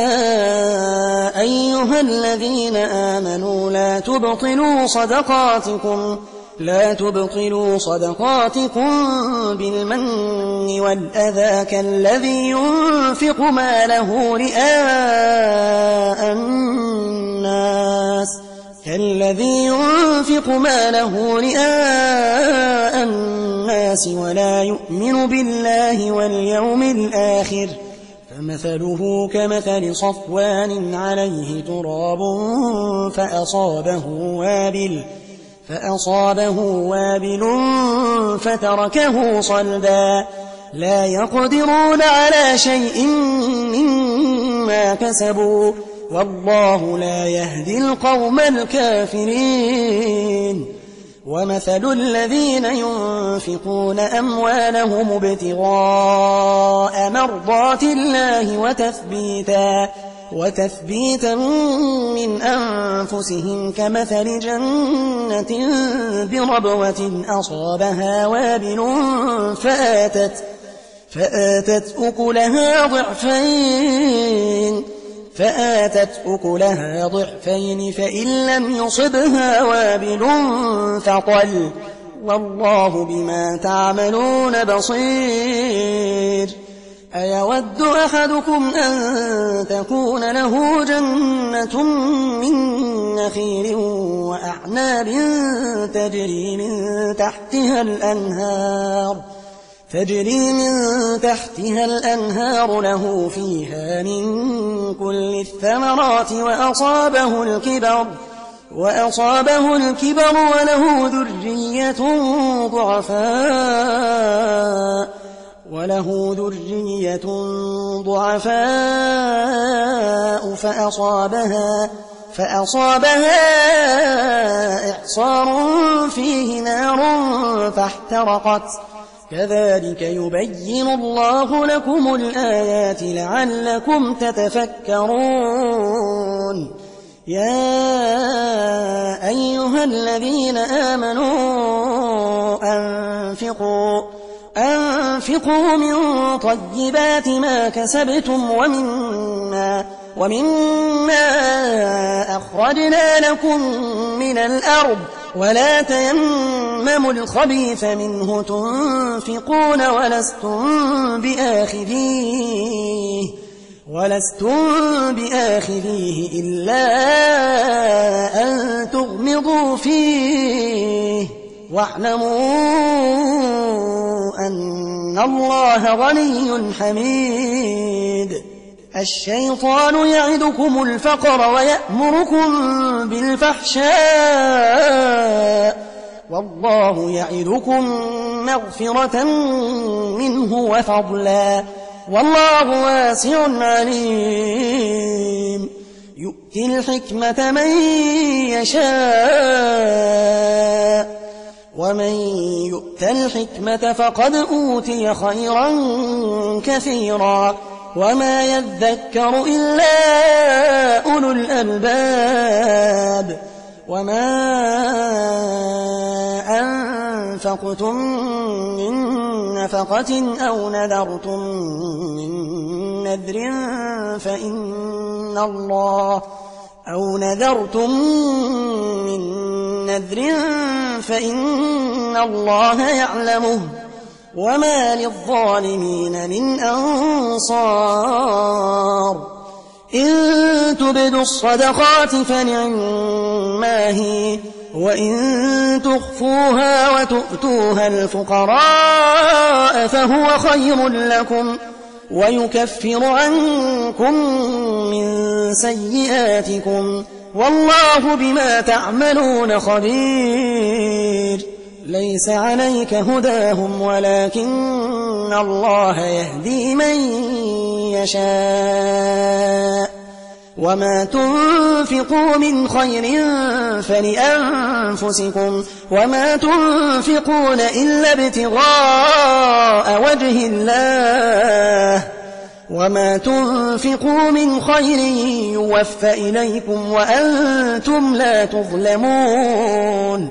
أيها الذين آمنوا لا تبطلوا صدقاتكم لا تبطلوا صدقاتكم بالمن والأذى كالذي ينفق ماله رئاء الناس كالذي ينفق ماله رئاء الناس ولا يؤمن بالله واليوم الآخر فمثله كمثل صفوان عليه تراب فأصابه وابل فأصابه وابل فتركه صلدا لا يقدرون على شيء مما كسبوا والله لا يهدي القوم الكافرين ومثل الذين ينفقون أموالهم ابتغاء مرضات الله وتثبيتا وتثبيتا من أنفسهم كمثل جنة بربوة أصابها وابل فآتت, فآتت أكلها ضعفين فآتت أكلها ضعفين فإن لم يصبها وابل فطل والله بما تعملون بصير أيود أحدكم أن تكون له جنة من نخيل وأعناب تجري من تحتها الأنهار تجري من تحتها الأنهار له فيها من كل الثمرات وأصابه الكبر وأصابه الكبر وله ذرية ضعفاء وله ذرية ضعفاء فأصابها فأصابها إعصار فيه نار فاحترقت كذلك يبين الله لكم الآيات لعلكم تتفكرون يا أيها الذين آمنوا أنفقوا أنفقوا من طيبات ما كسبتم ومما, ومما أخرجنا لكم من الأرض ولا تيمموا الخبيث منه تنفقون ولستم بآخذيه ولستم بآخذيه إلا أن تغمضوا فيه واعلموا أن الله غني حميد. الشيطان يعدكم الفقر ويأمركم بالفحشاء والله يعدكم مغفرة منه وفضلا والله واسع عليم. يؤتي الحكمة من يشاء ومن يؤت الحكمة فقد أوتي خيرا كثيرا وما يذكر إلا أولو الألباب. وما أنفقتم من نفقة أو نذرتم من نذر فإن الله أو نذرتم من نذر فإن الله يعلمه وما للظالمين من أنصار. إن تبدوا الصدقات فنعما هي وإن تخفوها وتؤتوها الفقراء فهو خير لكم ويكفر عنكم من سيئاتكم والله بما تعملون خبير. ليس عليك هداهم ولكن الله يهدي من يشاء وما تنفقوا من خير فلأنفسكم وما تنفقون إلا ابتغاء وجه الله وما تنفقوا من خير يوفى إليكم وأنتم لا تظلمون.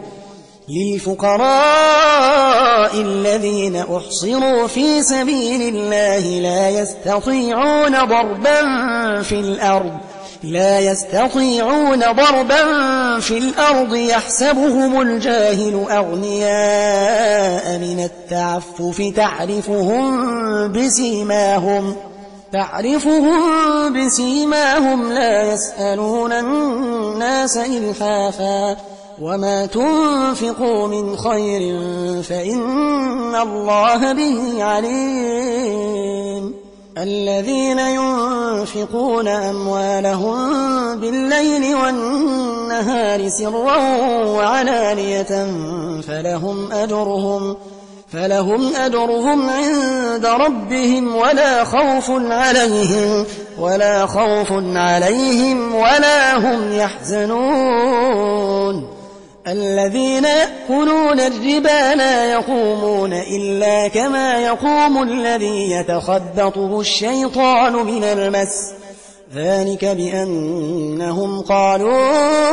للفقراء الذين أحصروا في سبيل الله لا يستطيعون ضربا في الأرض لا يستطيعون ضربا في الأرض يحسبهم الجاهل أغنياء من التعفف تعرفهم بسيماهم تعرفهم بسيماهم لا يسألون الناس إلحافا وما تنفقوا من خير فإن الله به عليم. الذين ينفقون أموالهم بالليل والنهار سرا وعلانية فلهم أجرهم فلهم أجرهم عند ربهم ولا خوف عليهم ولا خوف عليهم ولا هم يحزنون. الذين يأكلون الربا لا يقومون إلا كما يقوم الذي يتخبطه الشيطان من المس ذلك بأنهم قالوا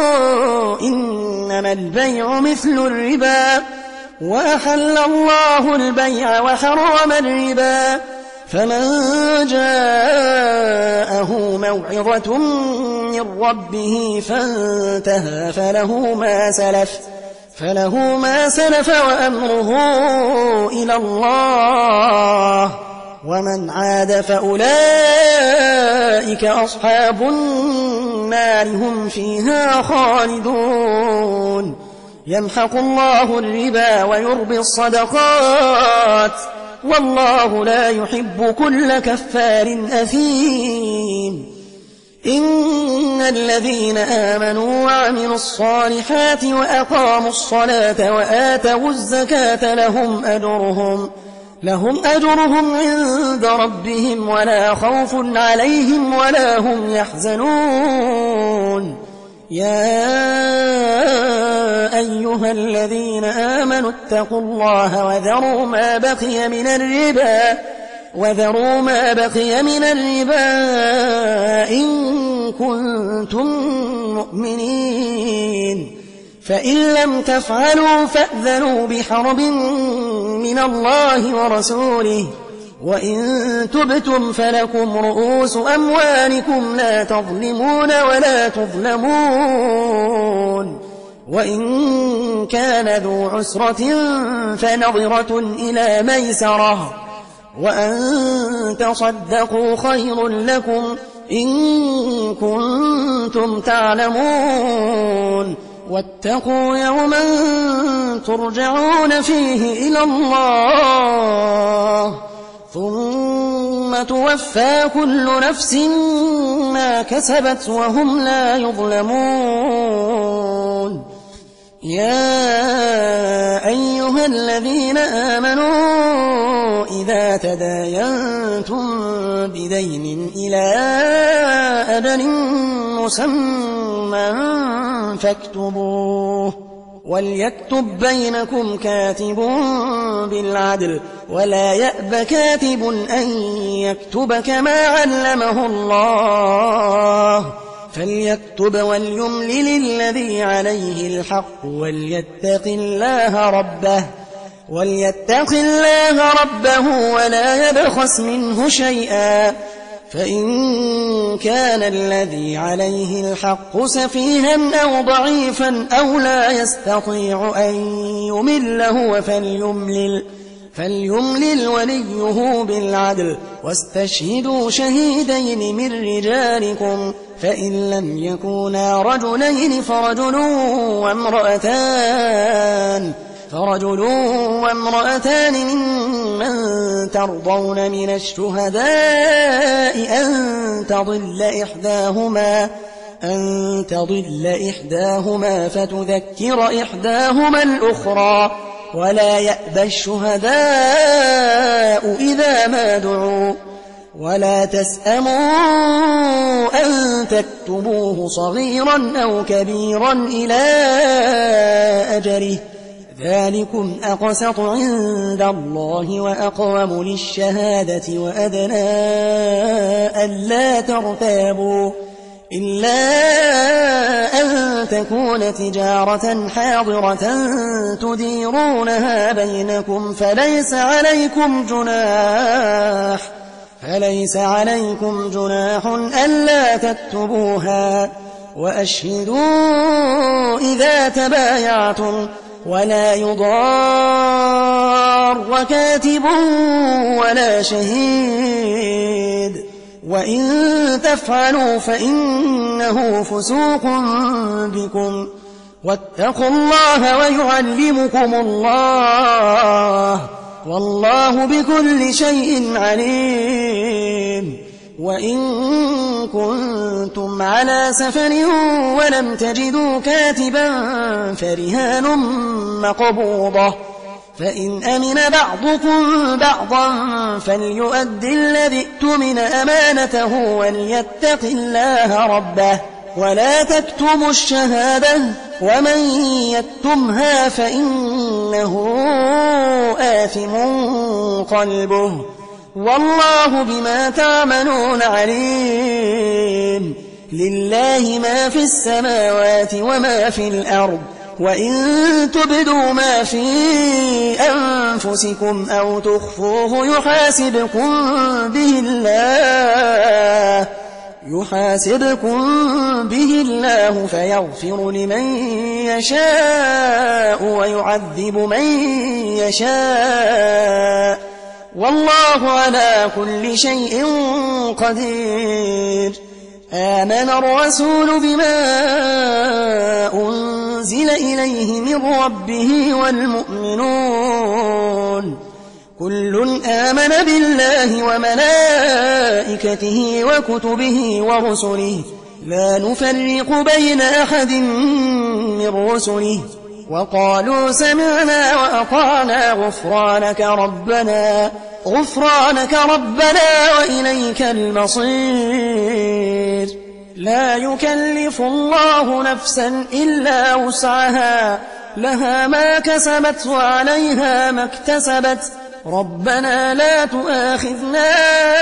إنما البيع مثل الربا وأحل الله البيع وحرم الربا فمن جاءه موعظة من ربه فانتهى فله ما سلف فله ما سلف وأمره إلى الله ومن عاد فأولئك أصحاب النار هم فيها خالدون. يمحق الله الربا ويربي الصدقات والله لا يحب كل كفار أثيم. إن الذين آمنوا وعملوا الصالحات وأقاموا الصلاة وآتوا الزكاة لهم أجرهم لهم أجرهم عند ربهم ولا خوف عليهم ولا هم يحزنون. يا أيها الذين آمنوا اتقوا الله وذروا ما بقي من الربا وذروا ما بقي من الربا إن كنتم مؤمنين فإن لم تفعلوا فأذنوا بحرب من الله ورسوله وإن تبتم فلكم رؤوس أموالكم لا تظلمون ولا تظلمون وإن كان ذو عسرة فنظرة إلى ميسرة وأن تصدقوا خير لكم إن كنتم تعلمون واتقوا يوما ترجعون فيه إلى الله ثم توفى كل نفس ما كسبت وهم لا يظلمون يا أيها الذين آمنوا إذا تداينتم بدين إلى أجل مسمى فاكتبوه وليكتب بينكم كاتب بالعدل ولا يأب كاتب أن يكتب كما علمه الله فليكتب وليملل الذي عليه الحق وليتق الله ربه وليتق الله ربه ولا يبخس منه شيئا فإن كان الذي عليه الحق سفيها أو ضعيفا أو لا يستطيع أن يمل هو فليملل فليملل وليه بالعدل واستشهدوا شهيدين من رجالكم فإن لم يكونا رجلين فرجل وامرأتان فرجل وامرأتان ممن ترضون من الشهداء أن تضل إحداهما أن تضل إحداهما فتذكر إحداهما الأخرى ولا يأبى الشهداء إذا ما دعوا ولا تسأموا أن تكتبوه صغيرا أو كبيرا إلى أجله ذلكم أقسط عند الله وأقوم للشهادة وأدنى ألا ترتابوا إلا أن تكون تجارة حاضرة تديرونها بينكم فليس عليكم جناح فليس عليكم جناح ألا تكتبوها وأشهدوا إذا تبايعتم ولا يضار كاتب ولا شهيد وإن تفعلوا فإنه فسوق بكم واتقوا الله ويعلمكم الله والله بكل شيء عليم وإن كنتم على سفر ولم تجدوا كاتبا فرهان مقبوضة فإن أمن بعضكم بعضا فليؤد الذي اؤتمن أمانته وليتق الله ربه ولا تكتموا الشهادة ومن يكتمها فإنه آثم قلبه والله بما تعملون عليم لله ما في السماوات وما في الأرض وإن تبدوا ما في أنفسكم أو تخفوه يحاسبكم به الله يحاسبكم به الله فيغفر لمن يشاء ويعذب من يشاء والله على كل شيء قدير آمن الرسول بما أنزل إليه من ربه والمؤمنون كل آمن بالله وملائكته وكتبه ورسله لا نفرق بين أحد من رسله وقالوا سمعنا وأطعنا غفرانك ربنا غفرانك ربنا وإليك المصير لا يكلف الله نفسا إلا وسعها لها ما كسبت وعليها ما اكتسبت ربنا لا تؤاخذنا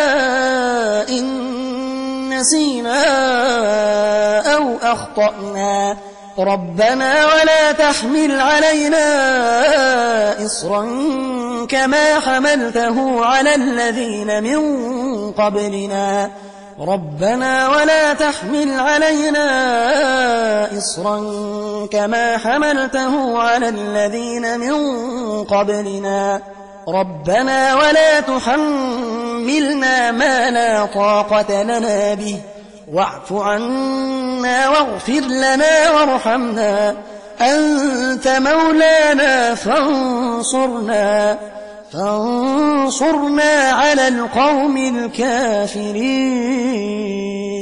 إن نسينا أو أخطأنا ربنا ولا تحمل علينا إصرا كما حملته على الذين من قبلنا ربنا ولا تحمل علينا إصرا كما حملته على الذين من قبلنا ربنا ولا تحملنا ما لا طاقة لنا به واعف عنا واغفر لنا وارحمنا أنت مولانا فانصرنا فانصرنا على القوم الكافرين.